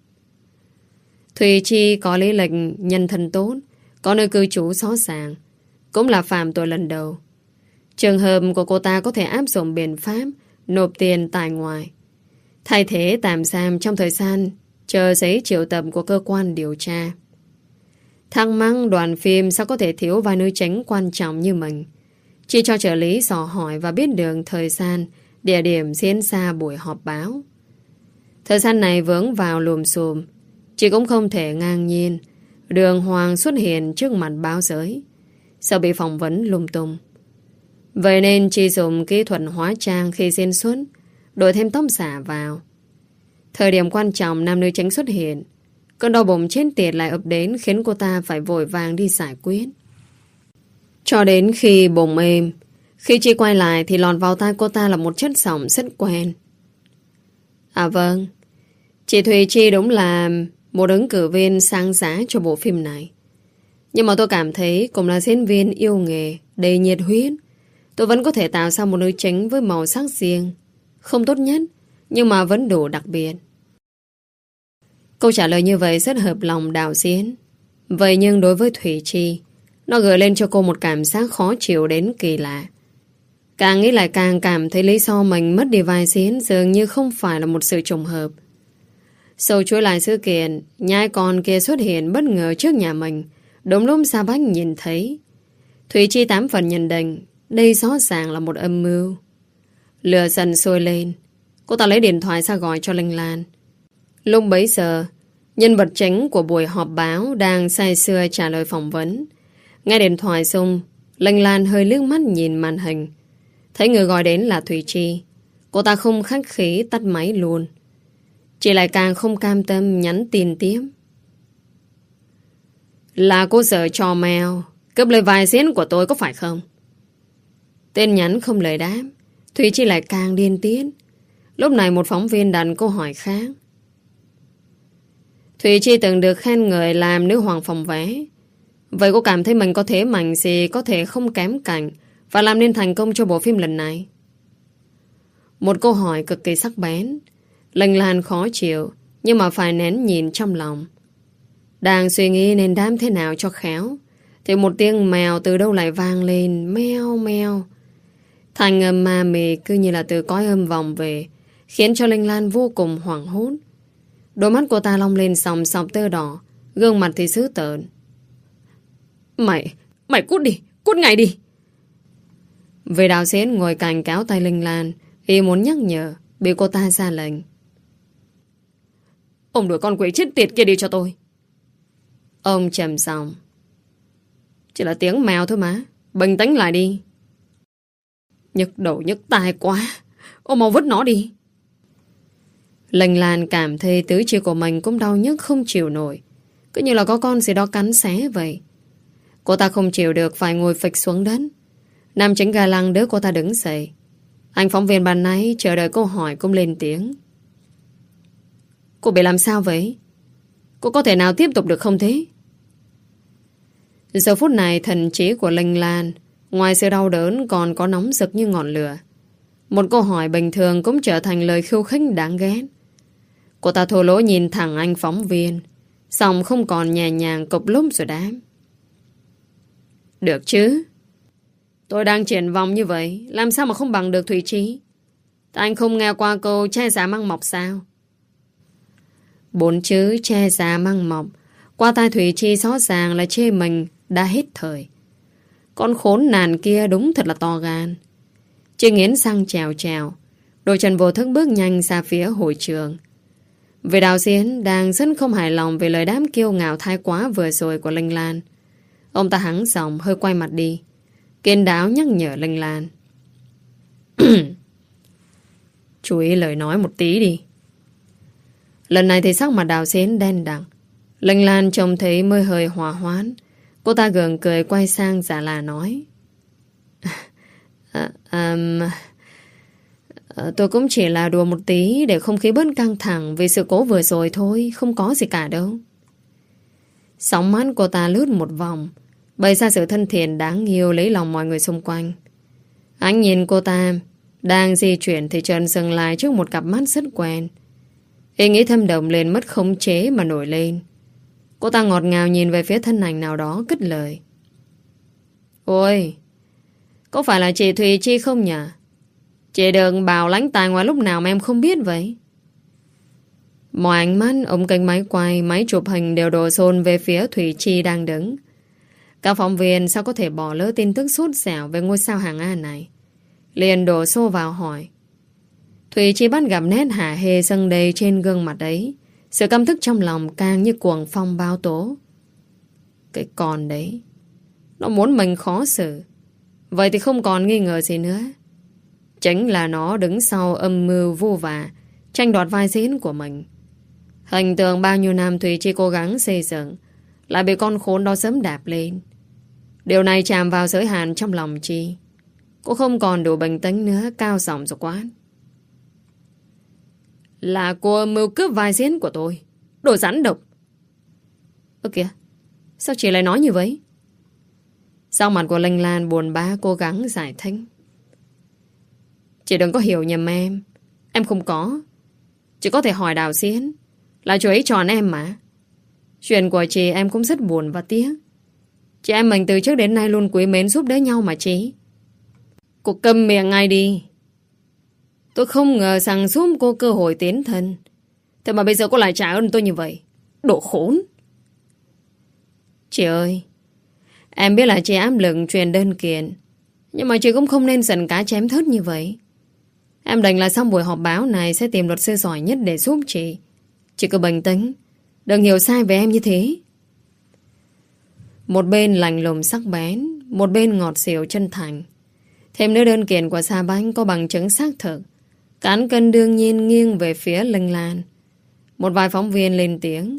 Thùy Chi có lý lịch nhân thân tốt, có nơi cư trú rõ ràng, cũng là phạm tội lần đầu. Trường hợp của cô ta có thể áp dụng biện pháp nộp tiền tại ngoài, thay thế tạm giam trong thời gian chờ giấy triệu tập của cơ quan điều tra. Thắc mắc đoàn phim sao có thể thiếu vai nữ chính quan trọng như mình. Chỉ cho trợ lý dò hỏi và biết được thời gian, địa điểm diễn ra buổi họp báo. Thời gian này vướng vào lùm xùm, chị cũng không thể ngang nhiên đường hoàng xuất hiện trước mặt báo giới, sợ bị phỏng vấn lung tung. Vậy nên chị dùng kỹ thuật hóa trang khi diễn xuất, đổi thêm tóc giả vào. Thời điểm quan trọng nam nữ chính xuất hiện, cơn đau bụng chết tiệt lại ập đến khiến cô ta phải vội vàng đi giải quyết. Cho đến khi bụng êm, khi chị quay lại thì lọt vào tai cô ta là một chất giọng rất quen. À vâng, chị Thùy Chi đúng là một ứng cử viên sáng giá cho bộ phim này. Nhưng mà tôi cảm thấy cũng là diễn viên yêu nghề, đầy nhiệt huyết. Tôi vẫn có thể tạo ra một nữ chính với màu sắc riêng. Không tốt nhất, nhưng mà vẫn đủ đặc biệt. Câu trả lời như vậy rất hợp lòng đạo diễn. Vậy nhưng đối với Thùy Chi, nó gợi lên cho cô một cảm giác khó chịu đến kỳ lạ. Càng nghĩ lại càng cảm thấy lý do mình mất đi vai diễn dường như không phải là một sự trùng hợp. Sau chuỗi lại sự kiện, nhai con kia xuất hiện bất ngờ trước nhà mình. Đúng lúc Sa Bách nhìn thấy, Thùy Chi tám phần nhận định đây rõ ràng là một âm mưu. Lửa dần sôi lên, cô ta lấy điện thoại ra gọi cho Linh Lan. Lúc bấy giờ, nhân vật chính của buổi họp báo đang say sưa trả lời phỏng vấn. Nghe điện thoại xong, Linh Lan hơi liếc mắt nhìn màn hình. Thấy người gọi đến là Thùy Chi, cô ta không khách khí tắt máy luôn. Chị lại càng không cam tâm nhắn tin tiếp. Là cô sợ trò mèo cướp lời vai diễn của tôi có phải không? Tên nhắn không lời đáp, Thùy Chi lại càng điên tiết. Lúc này một phóng viên đặt câu hỏi khác. Thùy Chi từng được khen ngợi làm nữ hoàng phòng vé. Vậy cô cảm thấy mình có thế mạnh gì có thể không kém cạnh và làm nên thành công cho bộ phim lần này? Một câu hỏi cực kỳ sắc bén. Linh Lan khó chịu, nhưng mà phải nén nhìn trong lòng. Đang suy nghĩ nên đám thế nào cho khéo, thì một tiếng mèo từ đâu lại vang lên, meo meo. Thành âm ma mị cứ như là từ cõi âm vòng về, khiến cho Linh Lan vô cùng hoảng hốt. Đôi mắt cô ta long lên sòng sọc tơ đỏ, gương mặt thì dữ tợn. Mày, mày cút đi, cút ngay đi. Về đạo diễn ngồi cạnh kéo tay Linh Lan, ý muốn nhắc nhở, bị cô ta ra lệnh. Ông đuổi con quỷ chết tiệt kia đi cho tôi. Ông trầm giọng. Chỉ là tiếng mèo thôi mà. Bình tĩnh lại đi. Nhức đầu nhức tai quá. Ô mau vứt nó đi. Linh Lan cảm thấy tứ chi của mình cũng đau nhức không chịu nổi. Cứ như là có con gì đó cắn xé vậy. Cô ta không chịu được phải ngồi phịch xuống đất. Nam chính ga lăng đỡ cô ta đứng dậy. Anh phóng viên ban nãy chờ đợi câu hỏi cũng lên tiếng. Cô bị làm sao vậy? Cô có thể nào tiếp tục được không thế? Giờ phút này thần trí của Linh Lan ngoài sự đau đớn còn có nóng rực như ngọn lửa. Một câu hỏi bình thường cũng trở thành lời khiêu khích đáng ghét. Cô ta thô lỗ nhìn thẳng anh phóng viên, xong không còn nhẹ nhàng cục lúp rồi đáp. Được chứ. Tôi đang triển vòng như vậy, làm sao mà không bằng được Thủy Chi? Tại anh không nghe qua câu che giá măng mọc sao? Bốn chữ che giá măng mọc qua tai Thủy Chi rõ ràng là chê mình đã hết thời. Con khốn nạn kia đúng thật là to gan. Chị nghiến răng trèo trèo, đôi chân vô thức bước nhanh ra phía hội trường. Vì đạo diễn đang rất không hài lòng về lời đám kiêu ngạo thái quá vừa rồi của Linh Lan. Ông ta hắng giọng hơi quay mặt đi, kiên đáo nhắc nhở Linh Lan. Chú ý lời nói một tí đi. Lần này thì sắc mặt đạo diễn đen đằng. Linh Lan trông thấy mới hơi hòa hoãn. Cô ta gượng cười quay sang giả là nói. À, um, à, tôi cũng chỉ là đùa một tí để không khí bớt căng thẳng vì sự cố vừa rồi thôi, không có gì cả đâu. Sóng mắt cô ta lướt một vòng, bày ra sự thân thiện đáng yêu lấy lòng mọi người xung quanh. Anh nhìn cô ta đang di chuyển thì chợt dừng lại trước một cặp mắt rất quen. Ý nghĩ thâm độc lên mất khống chế mà nổi lên. Cô ta ngọt ngào nhìn về phía thân ảnh nào đó cất lời. Ôi, có phải là chị Thùy Chi không nhỉ? Chị đừng bảo lãnh tài ngoài lúc nào mà em không biết vậy. Mọi ánh mắt, ống kính máy quay, máy chụp hình đều đổ dồn về phía Thùy Chi đang đứng. Các phóng viên sao có thể bỏ lỡ tin tức sốt dẻo về ngôi sao hàng A này? Liền đổ xô vào hỏi. Thùy Chi bắt gặp nét hả hê dâng đầy trên gương mặt ấy. Sự căm thức trong lòng càng như cuồng phong bao tố. Cái con đấy, nó muốn mình khó xử. Vậy thì không còn nghi ngờ gì nữa. Chính là nó đứng sau âm mưu vô vả tranh đoạt vai diễn của mình. Hình tượng bao nhiêu năm Thùy Chi cố gắng xây dựng lại bị con khốn đó sớm đạp lên. Điều này chạm vào giới hạn trong lòng Chi. Cô không còn đủ bình tĩnh nữa, cao giọng rồi quát. Là cô âm mưu cướp vai diễn của tôi. Đồ rắn độc. Ơ kìa, sao chị lại nói như vậy? Sau mặt của Linh Lan buồn bã cố gắng giải thích. Chị đừng có hiểu nhầm em. Em không có. Chị có thể hỏi đạo diễn. Là chú ấy tròn em mà. Chuyện của chị em cũng rất buồn và tiếc. Chị em mình từ trước đến nay luôn quý mến giúp đỡ nhau mà chị. Cô câm miệng ngay đi. Tôi không ngờ rằng giúp cô cơ hội tiến thân. Thế mà bây giờ cô lại trả ơn tôi như vậy. Đồ khốn. Chị ơi, em biết là chị áp lực truyền đơn kiện, nhưng mà chị cũng không nên giận cá chém thớt như vậy. Em định là xong buổi họp báo này sẽ tìm luật sư giỏi nhất để giúp chị. Chị cứ bình tĩnh, đừng hiểu sai về em như thế. Một bên lạnh lùng sắc bén, một bên ngọt xỉu chân thành. Thêm nữa đơn kiện của Sa Bánh có bằng chứng xác thực. Cán cân đương nhiên nghiêng về phía Linh Lan. Một vài phóng viên lên tiếng.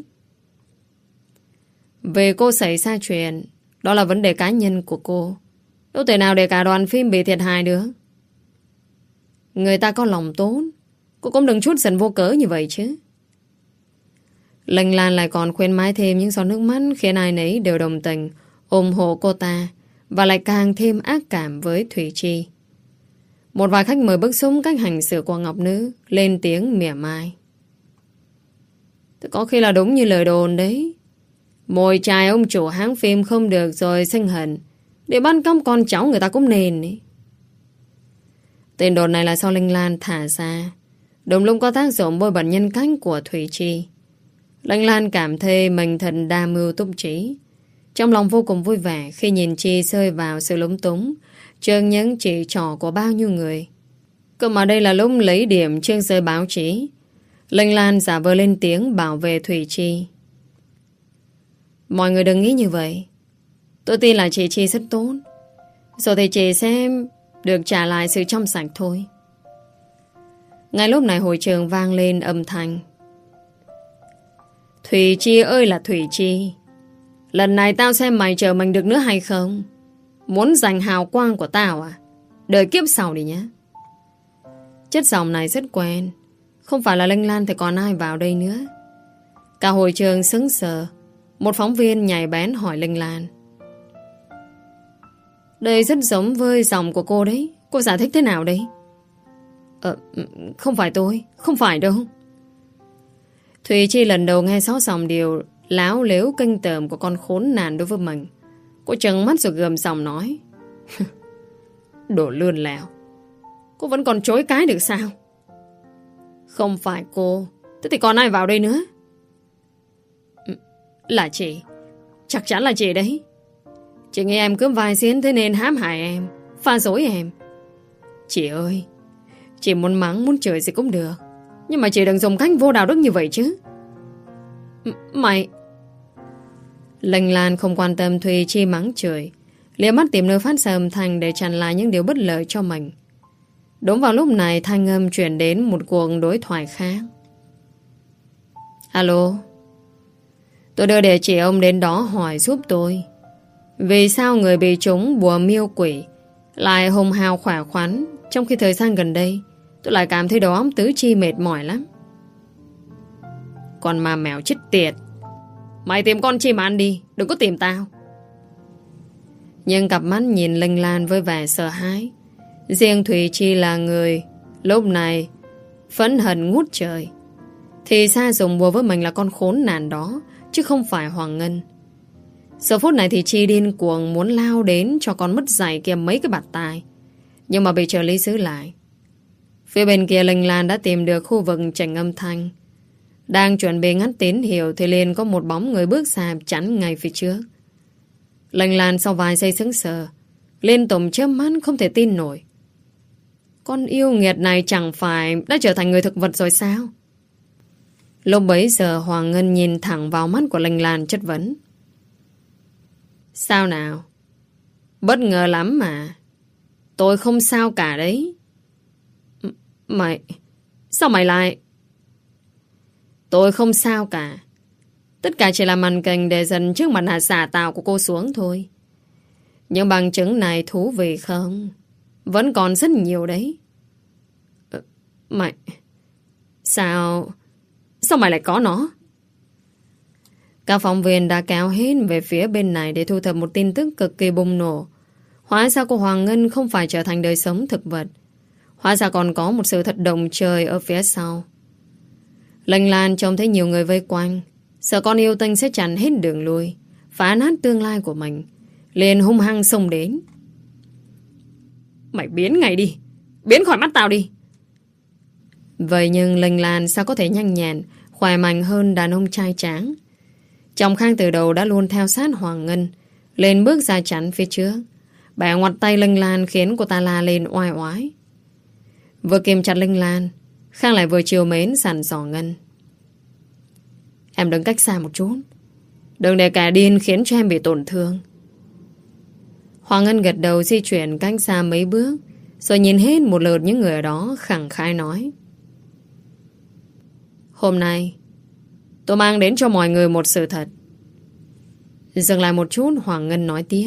Về cô xảy ra chuyện, đó là vấn đề cá nhân của cô. Đâu thể nào để cả đoàn phim bị thiệt hại được. Người ta có lòng tốt, cô cũng đừng chút giận vô cớ như vậy chứ. Linh Lan lại còn khuyên mãi thêm những giọt nước mắt khiến ai nấy đều đồng tình ủng hộ cô ta, và lại càng thêm ác cảm với Thủy Chi. Một vài khách mời bức xúc cách hành xử của Ngọc Nữ lên tiếng mỉa mai. Có khi là đúng như lời đồn đấy. Mồi chài ông chủ hãng phim không được rồi sinh hận, để bắt cóc con cháu người ta cũng nên ấy. Tên đồn này là do Linh Lan thả ra, đúng lúc có tác dụng bôi bẩn nhân cách của Thủy Chi. Linh Lan cảm thấy mình thật đa mưu túc trí. Trong lòng vô cùng vui vẻ khi nhìn Chi rơi vào sự lúng túng trước những chỉ trỏ của bao nhiêu người. Cơ mà đây là lúc lấy điểm trên giới báo chí. Linh Lan giả vờ lên tiếng bảo vệ Thủy Chi. Mọi người đừng nghĩ như vậy. Tôi tin là chị Chi rất tốt. Rồi thì chị sẽ được trả lại sự trong sạch thôi. Ngay lúc này hội trường vang lên âm thanh. Thủy Chi ơi là Thủy Chi, lần này tao xem mày chờ mình được nữa hay không. Muốn giành hào quang của tao à? Đợi kiếp sau đi nhé. Chất giọng này rất quen. Không phải là Linh Lan thì còn ai vào đây nữa. Cả hội trường sững sờ. Một phóng viên nhảy bén hỏi Linh Lan. Đây rất giống với giọng của cô đấy. Cô giải thích thế nào đấy? Ờ, không phải tôi. Không phải đâu. Thùy Chi lần đầu nghe rõ dòng điều láo lếu kinh tởm của con khốn nạn đối với mình. Cô trừng mắt rồi gầm giọng nói. Đồ lươn lẹo. Cô vẫn còn chối cái được sao? Không phải cô. Thế thì còn ai vào đây nữa? Là chị. Chắc chắn là chị đấy. Chị nghĩ em cướp vai diễn thế nên hãm hại em, pha dối em. Chị ơi, chị muốn mắng muốn chửi gì cũng được, nhưng mà chị đừng dùng cách vô đạo đức như vậy chứ. M- Mày Linh Lan không quan tâm Thùy Chi mắng chửi, liếc mắt tìm nơi phát ra âm thanh để chặn lại những điều bất lợi cho mình. Đúng vào lúc này thanh âm chuyển đến một cuộc đối thoại khác. Alo, tôi đưa địa chỉ ông đến đó hỏi giúp tôi. Vì sao người bị trúng bùa miêu quỷ lại hùng hào khỏe khoắn, trong khi thời gian gần đây tôi lại cảm thấy đầu óc tứ chi mệt mỏi lắm. Con ma mèo chết tiệt, mày tìm con chim ăn đi, đừng có tìm tao. Nhưng cặp mắt nhìn Linh Lan với vẻ sợ hãi. Riêng Thùy Chi là người lúc này phẫn hận ngút trời. Thì xa dùng bùa với mình là con khốn nạn đó, chứ không phải Hoàng Ngân. Giờ phút này thì Chi điên cuồng muốn lao đến cho con mất dạy kia mấy cái bạt tai, nhưng mà bị trợ lý giữ lại. Phía bên kia Linh Lan đã tìm được khu vực chảnh âm thanh. Đang chuẩn bị ngắt tín hiệu thì liền có một bóng người bước ra chắn ngay phía trước. Linh Lan sau vài giây sững sờ, liên tục chớp mắt không thể tin nổi. Con yêu nghiệt này chẳng phải đã trở thành người thực vật rồi sao? Lúc bấy giờ Hoàng Ngân nhìn thẳng vào mắt của Linh Lan chất vấn. Sao nào? Bất ngờ lắm mà. Tôi không sao cả đấy. M Mày... Sao mày lại... Tôi không sao cả. Tất cả chỉ là màn kình để dần trước mặt hạ giả tạo của cô xuống thôi. Nhưng bằng chứng này thú vị không? Vẫn còn rất nhiều đấy. ờ, Mày... Sao... Sao mày lại có nó? Các phóng viên đã kéo hết về phía bên này để thu thập một tin tức cực kỳ bùng nổ. Hóa ra cô Hoàng Ngân không phải trở thành đời sống thực vật. Hóa ra còn có một sự thật động trời ở phía sau. Linh Lan trông thấy nhiều người vây quanh, sợ con yêu tinh sẽ chặn hết đường lui, phá nát tương lai của mình, liền hung hăng xông đến. Mày biến ngay đi, biến khỏi mắt tao đi. Vậy nhưng Linh Lan sao có thể nhanh nhẹn, khỏe mạnh hơn đàn ông trai tráng. Chồng Khang từ đầu đã luôn theo sát Hoàng Ngân, lên bước ra chắn phía trước. Bẻ ngoặt tay Linh Lan khiến cô ta la lên oai oái. Vừa kìm chặt Linh Lan, Khang lại vừa chiều mến dặn dò Ngân. Em đứng cách xa một chút, đừng để kẻ điên khiến cho em bị tổn thương. Hoàng Ngân gật đầu di chuyển cách xa mấy bước, rồi nhìn hết một lượt những người ở đó khẳng khái nói. Hôm nay tôi mang đến cho mọi người một sự thật. Dừng lại một chút, Hoàng Ngân nói tiếp.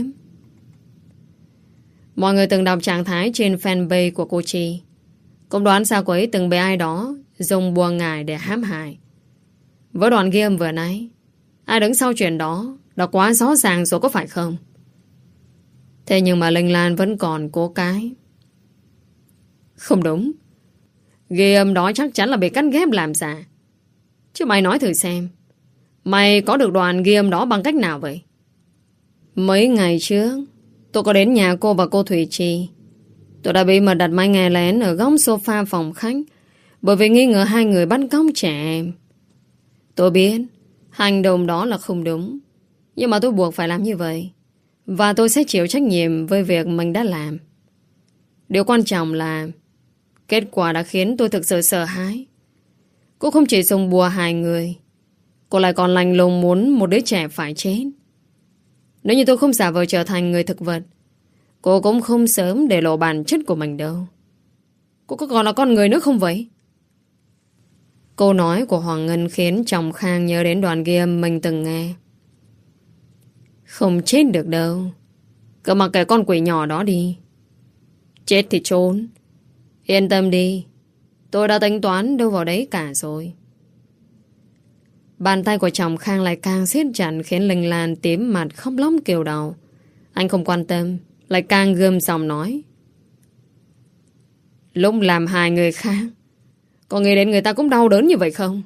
Mọi người từng đọc trạng thái trên fanpage của cô Chi, cũng đoán sao cô ấy từng bị ai đó dùng bùa ngải để hãm hại. Với đoạn ghi âm vừa nãy, ai đứng sau chuyện đó đã quá rõ ràng rồi có phải không? Thế nhưng mà Linh Lan vẫn còn cố cái. Không đúng. Ghi âm đó chắc chắn là bị cắt ghép làm giả. Chứ mày nói thử xem, mày có được đoạn ghi âm đó bằng cách nào vậy? Mấy ngày trước tôi có đến nhà cô và cô Thủy Chi. Tôi đã bí mật đặt máy nghe lén ở góc sofa phòng khách, bởi vì nghi ngờ hai người bắt cóc trẻ em. Tôi biết hành động đó là không đúng, nhưng mà tôi buộc phải làm như vậy, và tôi sẽ chịu trách nhiệm với việc mình đã làm. Điều quan trọng là kết quả đã khiến tôi thực sự sợ hãi. Cô không chỉ dùng bùa hại người, cô lại còn lạnh lùng muốn một đứa trẻ phải chết. Nếu như tôi không giả vờ trở thành người thực vật, cô cũng không sớm để lộ bản chất của mình đâu. Cô có còn là con người nữa không vậy? Câu nói của Hoàng Ngân khiến chồng Khang nhớ đến đoạn ghi âm mình từng nghe. Không chết được đâu. Cứ mặc kệ con quỷ nhỏ đó đi. Chết thì trốn. Yên tâm đi. Tôi đã tính toán đâu vào đấy cả rồi. Bàn tay của chồng Khang lại càng siết chặt, khiến Linh Lan tím mặt khóc lóc kêu đau. Anh không quan tâm, lại càng gươm giọng nói. Lúc làm hại người khác, có nghĩ đến người ta cũng đau đớn như vậy không?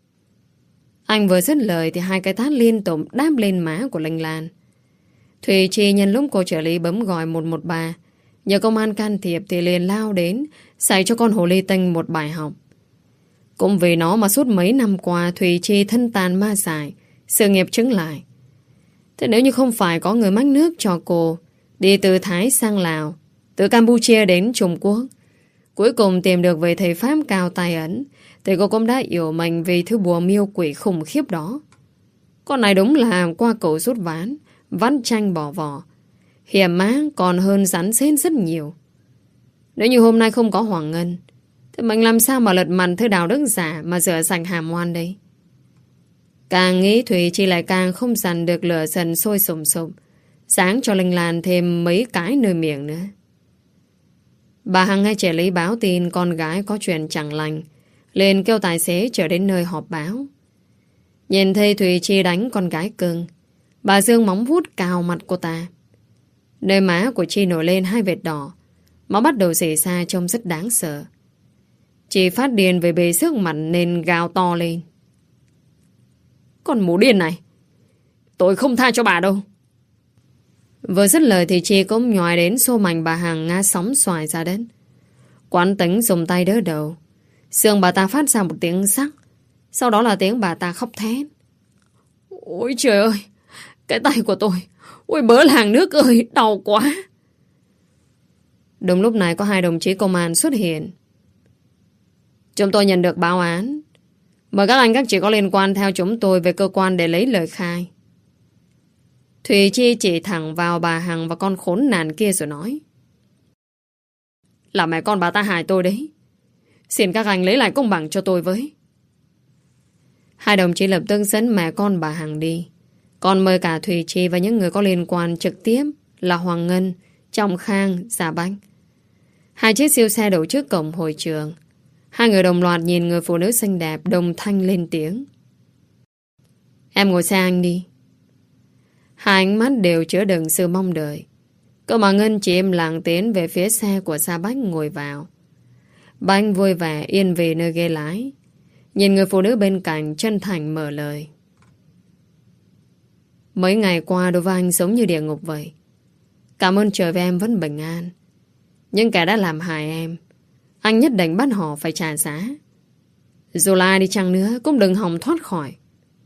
Anh vừa dứt lời thì hai cái tát liên tục đáp lên má của Linh Lan. Thùy Chi nhân lúc cô trợ lý bấm gọi một một ba, nhờ công an can thiệp thì liền lao đến dạy cho con hồ ly tinh một bài học. Cũng vì nó mà suốt mấy năm qua Thùy Chi thân tàn ma dại, sự nghiệp chứng lại. Thế nếu như không phải có người mách nước cho cô đi từ Thái sang Lào, từ Campuchia đến Trung Quốc, cuối cùng tìm được về thầy Pháp cao tài ấn, thì cô cũng đã yếu mình vì thứ bùa miêu quỷ khủng khiếp đó. Con này đúng là qua cầu rút ván, vắt tranh bỏ vỏ, hiểm má còn hơn rắn rết rất nhiều. Nếu như hôm nay không có Hoàng Ngân, thì mình làm sao mà lật mặt thứ đạo đức giả mà rửa sạch hàm oan đây? Càng nghĩ Thùy Chi lại càng không dằn được lửa dần sôi sùng sục, sáng cho Linh Lan thêm mấy cái nơi miệng nữa. Bà Hằng nghe trẻ lý báo tin con gái có chuyện chẳng lành, liền kêu tài xế trở đến nơi họp báo. Nhìn thấy Thùy Chi đánh con gái cưng, bà Dương móng vuốt cào mặt cô ta. Nơi má của Chi nổi lên hai vệt đỏ, máu bắt đầu rỉ ra trông rất đáng sợ. Chị phát điên về bề sức mặt nên gào to lên. Con mụ điên này, tôi không tha cho bà đâu. Vừa dứt lời thì chị cũng nhòi đến xô mạnh bà Hằng ngã sóng xoài ra đất. Quán Tính dùng tay đỡ đầu. Xương bà ta phát ra một tiếng sắc. Sau đó là tiếng bà ta khóc thét. Ôi trời ơi, cái tay của tôi, ôi bớ làng nước ơi, đau quá. Đúng lúc này có hai đồng chí công an xuất hiện. Chúng tôi nhận được báo án, mời các anh các chị có liên quan theo chúng tôi về cơ quan để lấy lời khai. Thùy Chi chỉ thẳng vào bà Hằng và con khốn nạn kia rồi nói. Là mẹ con bà ta hại tôi đấy. Xin các anh lấy lại công bằng cho tôi với. Hai đồng chí lập tức dẫn mẹ con bà Hằng đi, còn mời cả Thùy Chi và những người có liên quan trực tiếp là Hoàng Ngân, Trọng Khang, Gia Bách. Hai chiếc siêu xe đậu trước cổng hội trường. Hai người đồng loạt nhìn người phụ nữ xinh đẹp, đồng thanh lên tiếng. Em ngồi xe anh đi. Hai ánh mắt đều chứa đựng sự mong đợi. Cơ mà Ngân chỉ im lặng tiến về phía xe của Gia Bách ngồi vào. Bách vui vẻ yên về nơi ghế lái, nhìn người phụ nữ bên cạnh chân thành mở lời. Mấy ngày qua đối với anh giống như địa ngục vậy. Cảm ơn trời vì em vẫn bình an. Nhưng kẻ đã làm hại em, anh nhất định bắt họ phải trả giá. Dù là ai đi chăng nữa cũng đừng hòng thoát khỏi.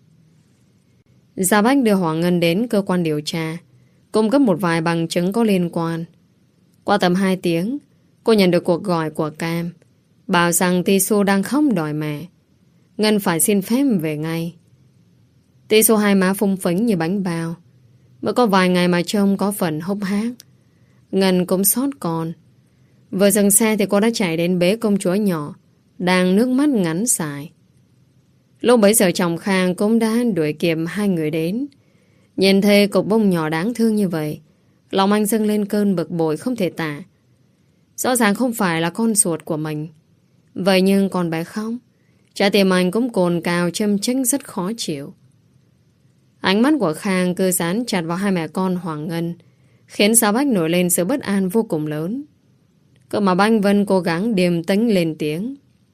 Gia Bách đưa Hoàng Ngân đến cơ quan điều tra, cung cấp một vài bằng chứng có liên quan. Qua tầm hai tiếng, cô nhận được cuộc gọi của Cam, bảo rằng Tisu đang khóc đòi mẹ. Ngân phải xin phép về ngay. Tisu hai má phung phính như bánh bao, mới có vài ngày mà trông có phần hốc hác. Ngân cũng xót con. Vừa dừng xe thì cô đã chạy đến bế công chúa nhỏ, đang nước mắt ngắn dài. Lúc bấy giờ chồng Khang cũng đã đuổi kịp hai người đến. Nhìn thấy cục bông nhỏ đáng thương như vậy, lòng anh dâng lên cơn bực bội không thể tả. Rõ ràng không phải là con ruột của mình. Vậy nhưng con bé khóc, trái tim anh cũng cồn cào châm chênh rất khó chịu. Ánh mắt của Khang cứ dán chặt vào hai mẹ con Hoàng Ngân, khiến Gia Bách nổi lên sự bất an vô cùng lớn. Cơ mà Banh Vân cố gắng điềm tĩnh lên tiếng.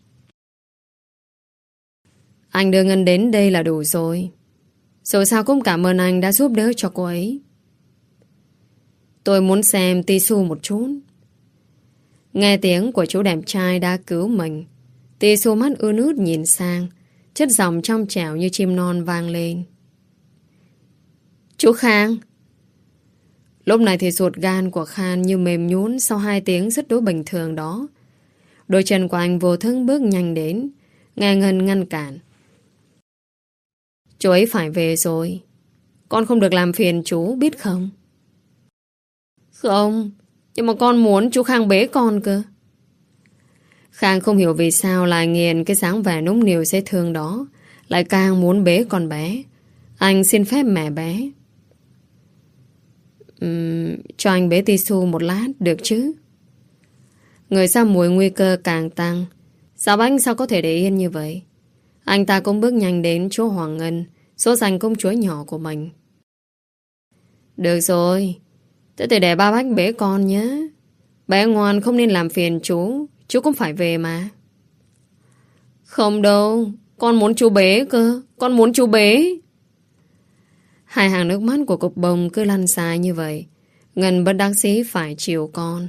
Anh đưa Ngân đến đây là đủ rồi. Rồi sao cũng cảm ơn anh đã giúp đỡ cho cô ấy. Tôi muốn xem Tisu một chút. Nghe tiếng của chú đẹp trai đã cứu mình, Tisu mắt ươn ướt nhìn sang, chất giọng trong trẻo như chim non vang lên. Chú Khang. Lúc này thì ruột gan của Khan như mềm nhũn sau hai tiếng rất đối bình thường đó. Đôi chân của anh vô thức bước nhanh đến, nghe Ngân ngăn cản. Chú ấy phải về rồi. Con không được làm phiền chú, biết không? Không, nhưng mà con muốn chú Khang bế con cơ. Khang không hiểu vì sao lại nghiền cái dáng vẻ nũng nịu dễ thương đó, lại càng muốn bế con bé. Anh xin phép mẹ bé. Uhm, cho anh bế Tisu một lát được chứ? Người ra mùi nguy cơ càng tăng. Sao anh sao có thể để yên như vậy? Anh ta cũng bước nhanh đến chỗ Hoàng Ngân, số dành công chúa nhỏ của mình. Được rồi, thế thì để ba bách bế con nhé. Bé ngoan không nên làm phiền chú. Chú cũng phải về mà. Không đâu, con muốn chú bế cơ. Con muốn chú bế. Hai hàng nước mắt của cục bông cứ lăn dài như vậy. Ngân bất đắc dĩ phải chiều con.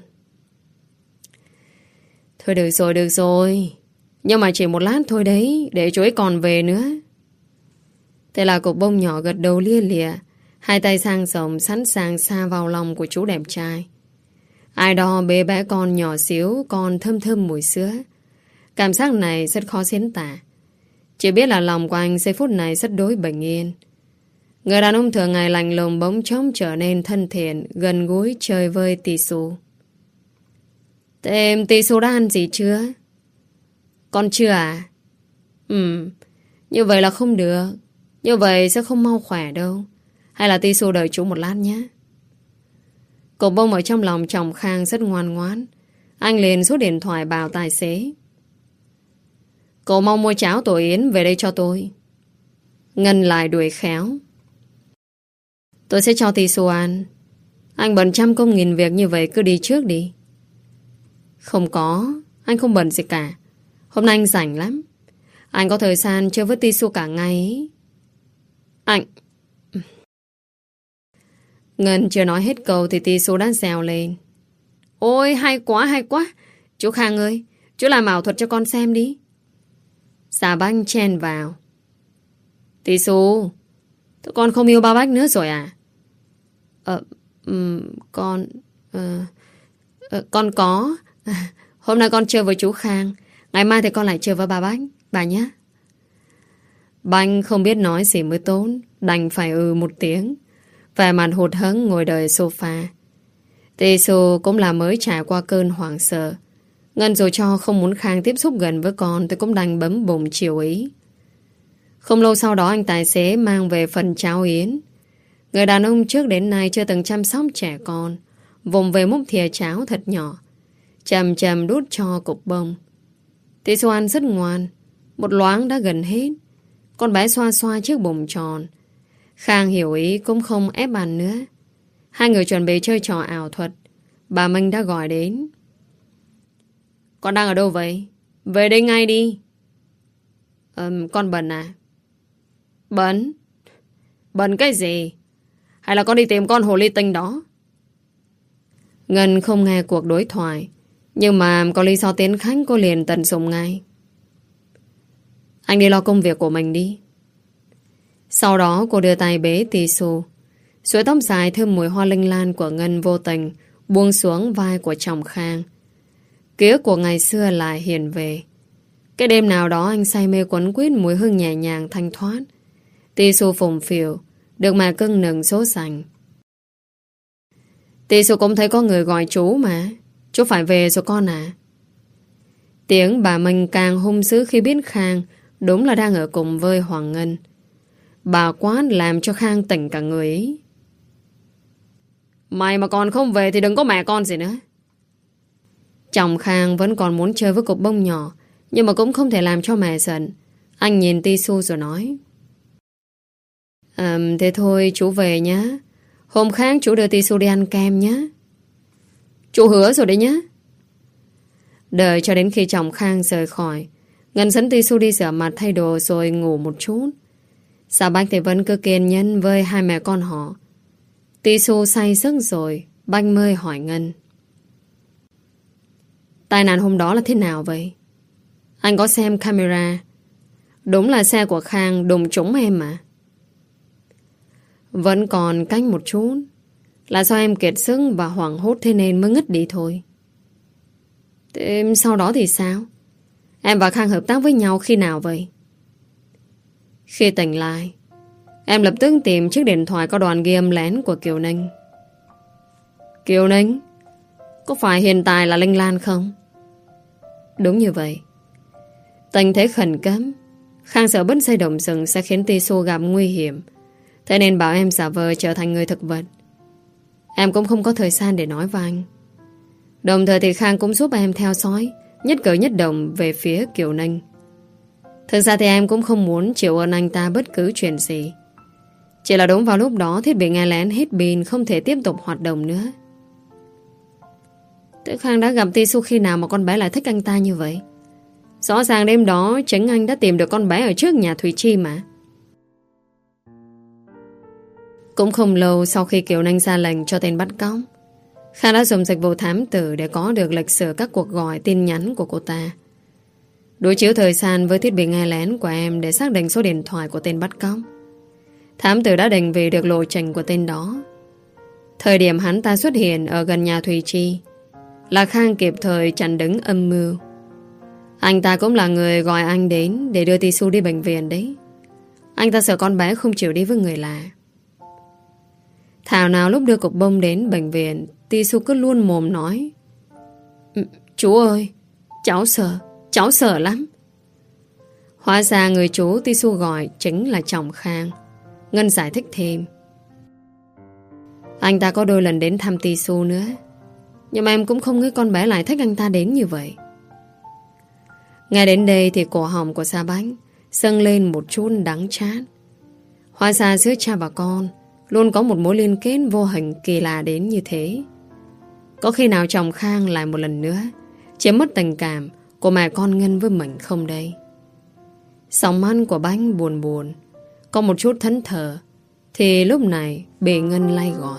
Thôi được rồi, được rồi. Nhưng mà chỉ một lát thôi đấy, để chú ấy còn về nữa. Thế là cục bông nhỏ gật đầu lia lịa, hai tay sang rộng sẵn sàng xa vào lòng của chú đẹp trai. Ai đó bế bé con nhỏ xíu, con thơm thơm mùi sữa. Cảm giác này rất khó diễn tả. Chỉ biết là lòng của anh giây phút này rất đối bình yên. Người đàn ông thường ngày lạnh lùng bỗng chốc trở nên thân thiện, gần gũi chơi với Tisu. Thế em Tisu đã ăn gì chưa? Con chưa à? Ừ, như vậy là không được. Như vậy sẽ không mau khỏe đâu. Hay là Tisu đợi chú một lát nhé. Cậu bông ở trong lòng chồng Khang rất ngoan ngoãn. Anh liền rút điện thoại bảo tài xế. Cậu mau mua cháo tổ yến về đây cho tôi. Ngân lại đuổi khéo. Tôi sẽ cho Tisu ăn. Anh bận trăm công nghìn việc như vậy, cứ đi trước đi. Không có, anh không bận gì cả. Hôm nay anh rảnh lắm. Anh có thời gian chơi với Tisu cả ngày ấy. Anh... Ngân chưa nói hết câu thì Tisu đã rèo lên. Ôi hay quá hay quá. Chú Khang ơi, chú làm ảo thuật cho con xem đi. Xà Banh chen vào. Tisu, tụi con không yêu ba Bách nữa rồi à? Ờ, um, con... Uh, uh, con có. Hôm nay con chơi với chú Khang. Ngày mai thì con lại chơi với ba Bách. Bà nhé. Banh không biết nói gì mới tốn, đành phải ừ một tiếng. Vẻ mặt hụt hẫng ngồi đợi sofa. Tisu cũng là mới trải qua cơn hoảng sợ. Ngân dù cho không muốn Khang tiếp xúc gần với con thì cũng đành bấm bụng chiều ý. Không lâu sau đó anh tài xế mang về phần cháo yến. Người đàn ông trước đến nay chưa từng chăm sóc trẻ con, vùng về múc thìa cháo thật nhỏ, chầm chầm đút cho cục bông. Tisu ăn rất ngoan. Một loáng đã gần hết. Con bé xoa xoa chiếc bụng tròn. Khang hiểu ý cũng không ép ăn nữa. Hai người chuẩn bị chơi trò ảo thuật. Bà Minh đã gọi đến. Con đang ở đâu vậy? Về đây ngay đi. Ừm, con bận à? Bận? Bận cái gì? Hay là con đi tìm con hồ ly tinh đó? Ngân không nghe cuộc đối thoại, nhưng mà có lý do tiến khách, cô liền tận dụng ngay. Anh đi lo công việc của mình đi. Sau đó cô đưa tay bế Tisu. Suối tóc dài thơm mùi hoa linh lan của Ngân vô tình buông xuống vai của chồng Khang. Ký ức của ngày xưa lại hiện về. Cái đêm nào đó anh say mê quấn quýt mùi hương nhẹ nhàng thanh thoát. Tisu phùng phìu, được mà cưng nừng số sành. Tisu cũng thấy có người gọi chú mà. Chú phải về rồi con à? Tiếng bà Minh càng hung dữ khi biết Khang đúng là đang ở cùng với Hoàng Ngân. Bà quát làm cho Khang tỉnh cả người ấy. Mày mà còn không về thì đừng có mẹ con gì nữa. Chồng Khang vẫn còn muốn chơi với cục bông nhỏ, nhưng mà cũng không thể làm cho mẹ giận. Anh nhìn Tisu rồi nói. À, thế thôi chú về nhé. Hôm khác chú đưa Tisu đi ăn kem nhé. Chú hứa rồi đấy nhé. Đợi cho đến khi chồng Khang rời khỏi, Ngân dẫn Tisu đi rửa mặt thay đồ rồi ngủ một chút. Sao Bách thì vẫn cứ kiên nhẫn với hai mẹ con họ. Tisu say giấc rồi, Bách mới hỏi Ngân. Tai nạn hôm đó là thế nào vậy? Anh có xem camera. Đúng là xe của Khang đụng trúng em mà. Vẫn còn cách một chút. Là do em kiệt sức và hoảng hốt thế nên mới ngất đi thôi. Thế sau đó thì sao? Em và Khang hợp tác với nhau khi nào vậy? Khi tỉnh lại, Em lập tức tìm chiếc điện thoại có đoạn ghi âm lén của Kiều Ninh. Kiều Ninh? Có phải hiện tại là Linh Lan không? Đúng như vậy. Tình thế khẩn cấp, Khang sợ bất dây động rừng sẽ khiến Tisu gặp nguy hiểm. Thế nên bảo em giả vờ trở thành người thực vật. Em cũng không có thời gian để nói với anh. Đồng thời thì Khang cũng giúp em theo dõi nhất cử nhất động về phía Kiều Ninh. Thực ra thì em cũng không muốn chịu ơn anh ta bất cứ chuyện gì. Chỉ là đúng vào lúc đó thiết bị nghe lén hết pin, không thể tiếp tục hoạt động nữa. Thế Khang đã gặp Tisu khi nào mà con bé lại thích anh ta như vậy? Rõ ràng đêm đó chính anh đã tìm được con bé ở trước nhà Thùy Chi mà. Cũng không lâu sau khi Kiều Ninh ra lệnh cho tên bắt cóc, Khang đã dùng dịch vụ thám tử để có được lịch sử các cuộc gọi tin nhắn của cô ta. Đối chiếu thời gian với thiết bị nghe lén của em để xác định số điện thoại của tên bắt cóc. Thám tử đã định vị được lộ trình của tên đó. Thời điểm hắn ta xuất hiện ở gần nhà Thùy Chi là Khang kịp thời chặn đứng âm mưu. Anh ta cũng là người gọi anh đến để đưa Tisu đi bệnh viện đấy. Anh ta sợ con bé không chịu đi với người lạ. Thảo nào lúc đưa cục bông đến bệnh viện, Tisu cứ luôn mồm nói: Chú ơi, cháu sợ, cháu sợ lắm. Hóa ra người chú Tisu gọi chính là chồng Khang. Ngân giải thích thêm: Anh ta có đôi lần đến thăm Tisu nữa, nhưng mà em cũng không nghĩ con bé lại thích anh ta đến như vậy. Ngay đến đây thì cổ họng của Sa Bánh dâng lên một chút đắng chát. Hóa ra giữa cha và con luôn có một mối liên kết vô hình kỳ lạ đến như thế. Có khi nào chồng Khang lại một lần nữa chiếm mất tình cảm của mẹ con Ngân với mình không đây? Sóng mắt của Bánh buồn buồn, có một chút thẫn thờ, thì lúc này bị Ngân lay gọi.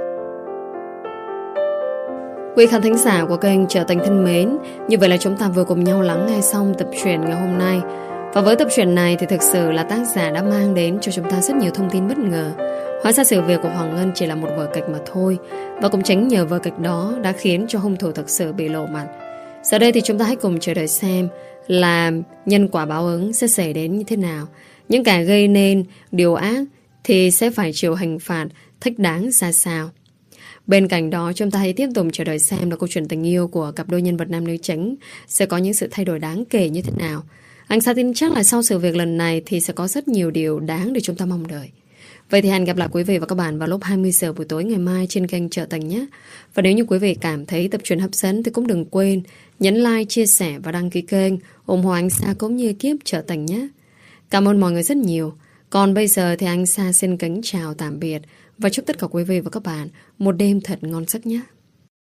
Quý khán thính giả của kênh Trở Tình thân mến, như vậy là chúng ta vừa cùng nhau lắng nghe xong tập truyện ngày hôm nay. Và với tập truyện này thì thực sự là tác giả đã mang đến cho chúng ta rất nhiều thông tin bất ngờ. Hóa ra sự việc của Hoàng Ngân chỉ là một vở kịch mà thôi. Và cũng chính nhờ vở kịch đó đã khiến cho hung thủ thực sự bị lộ mặt. Giờ đây thì chúng ta hãy cùng chờ đợi xem là nhân quả báo ứng sẽ xảy đến như thế nào. Những kẻ gây nên điều ác thì sẽ phải chịu hình phạt thích đáng ra sao. Bên cạnh đó chúng ta hãy tiếp tục chờ đợi xem là câu chuyện tình yêu của cặp đôi nhân vật nam nữ chính sẽ có những sự thay đổi đáng kể như thế nào. Anh Sa tin chắc là sau sự việc lần này thì sẽ có rất nhiều điều đáng để chúng ta mong đợi. Vậy thì hẹn gặp lại quý vị và các bạn vào lúc hai mươi giờ buổi tối ngày mai trên kênh Trở Tình nhé. Và nếu như quý vị cảm thấy tập truyện hấp dẫn thì cũng đừng quên nhấn like, chia sẻ và đăng ký kênh ủng hộ anh Sa cũng như ekip Trở Tình nhé. Cảm ơn mọi người rất nhiều. Còn bây giờ thì anh Sa xin kính chào tạm biệt và chúc tất cả quý vị và các bạn một đêm thật ngon giấc nhé.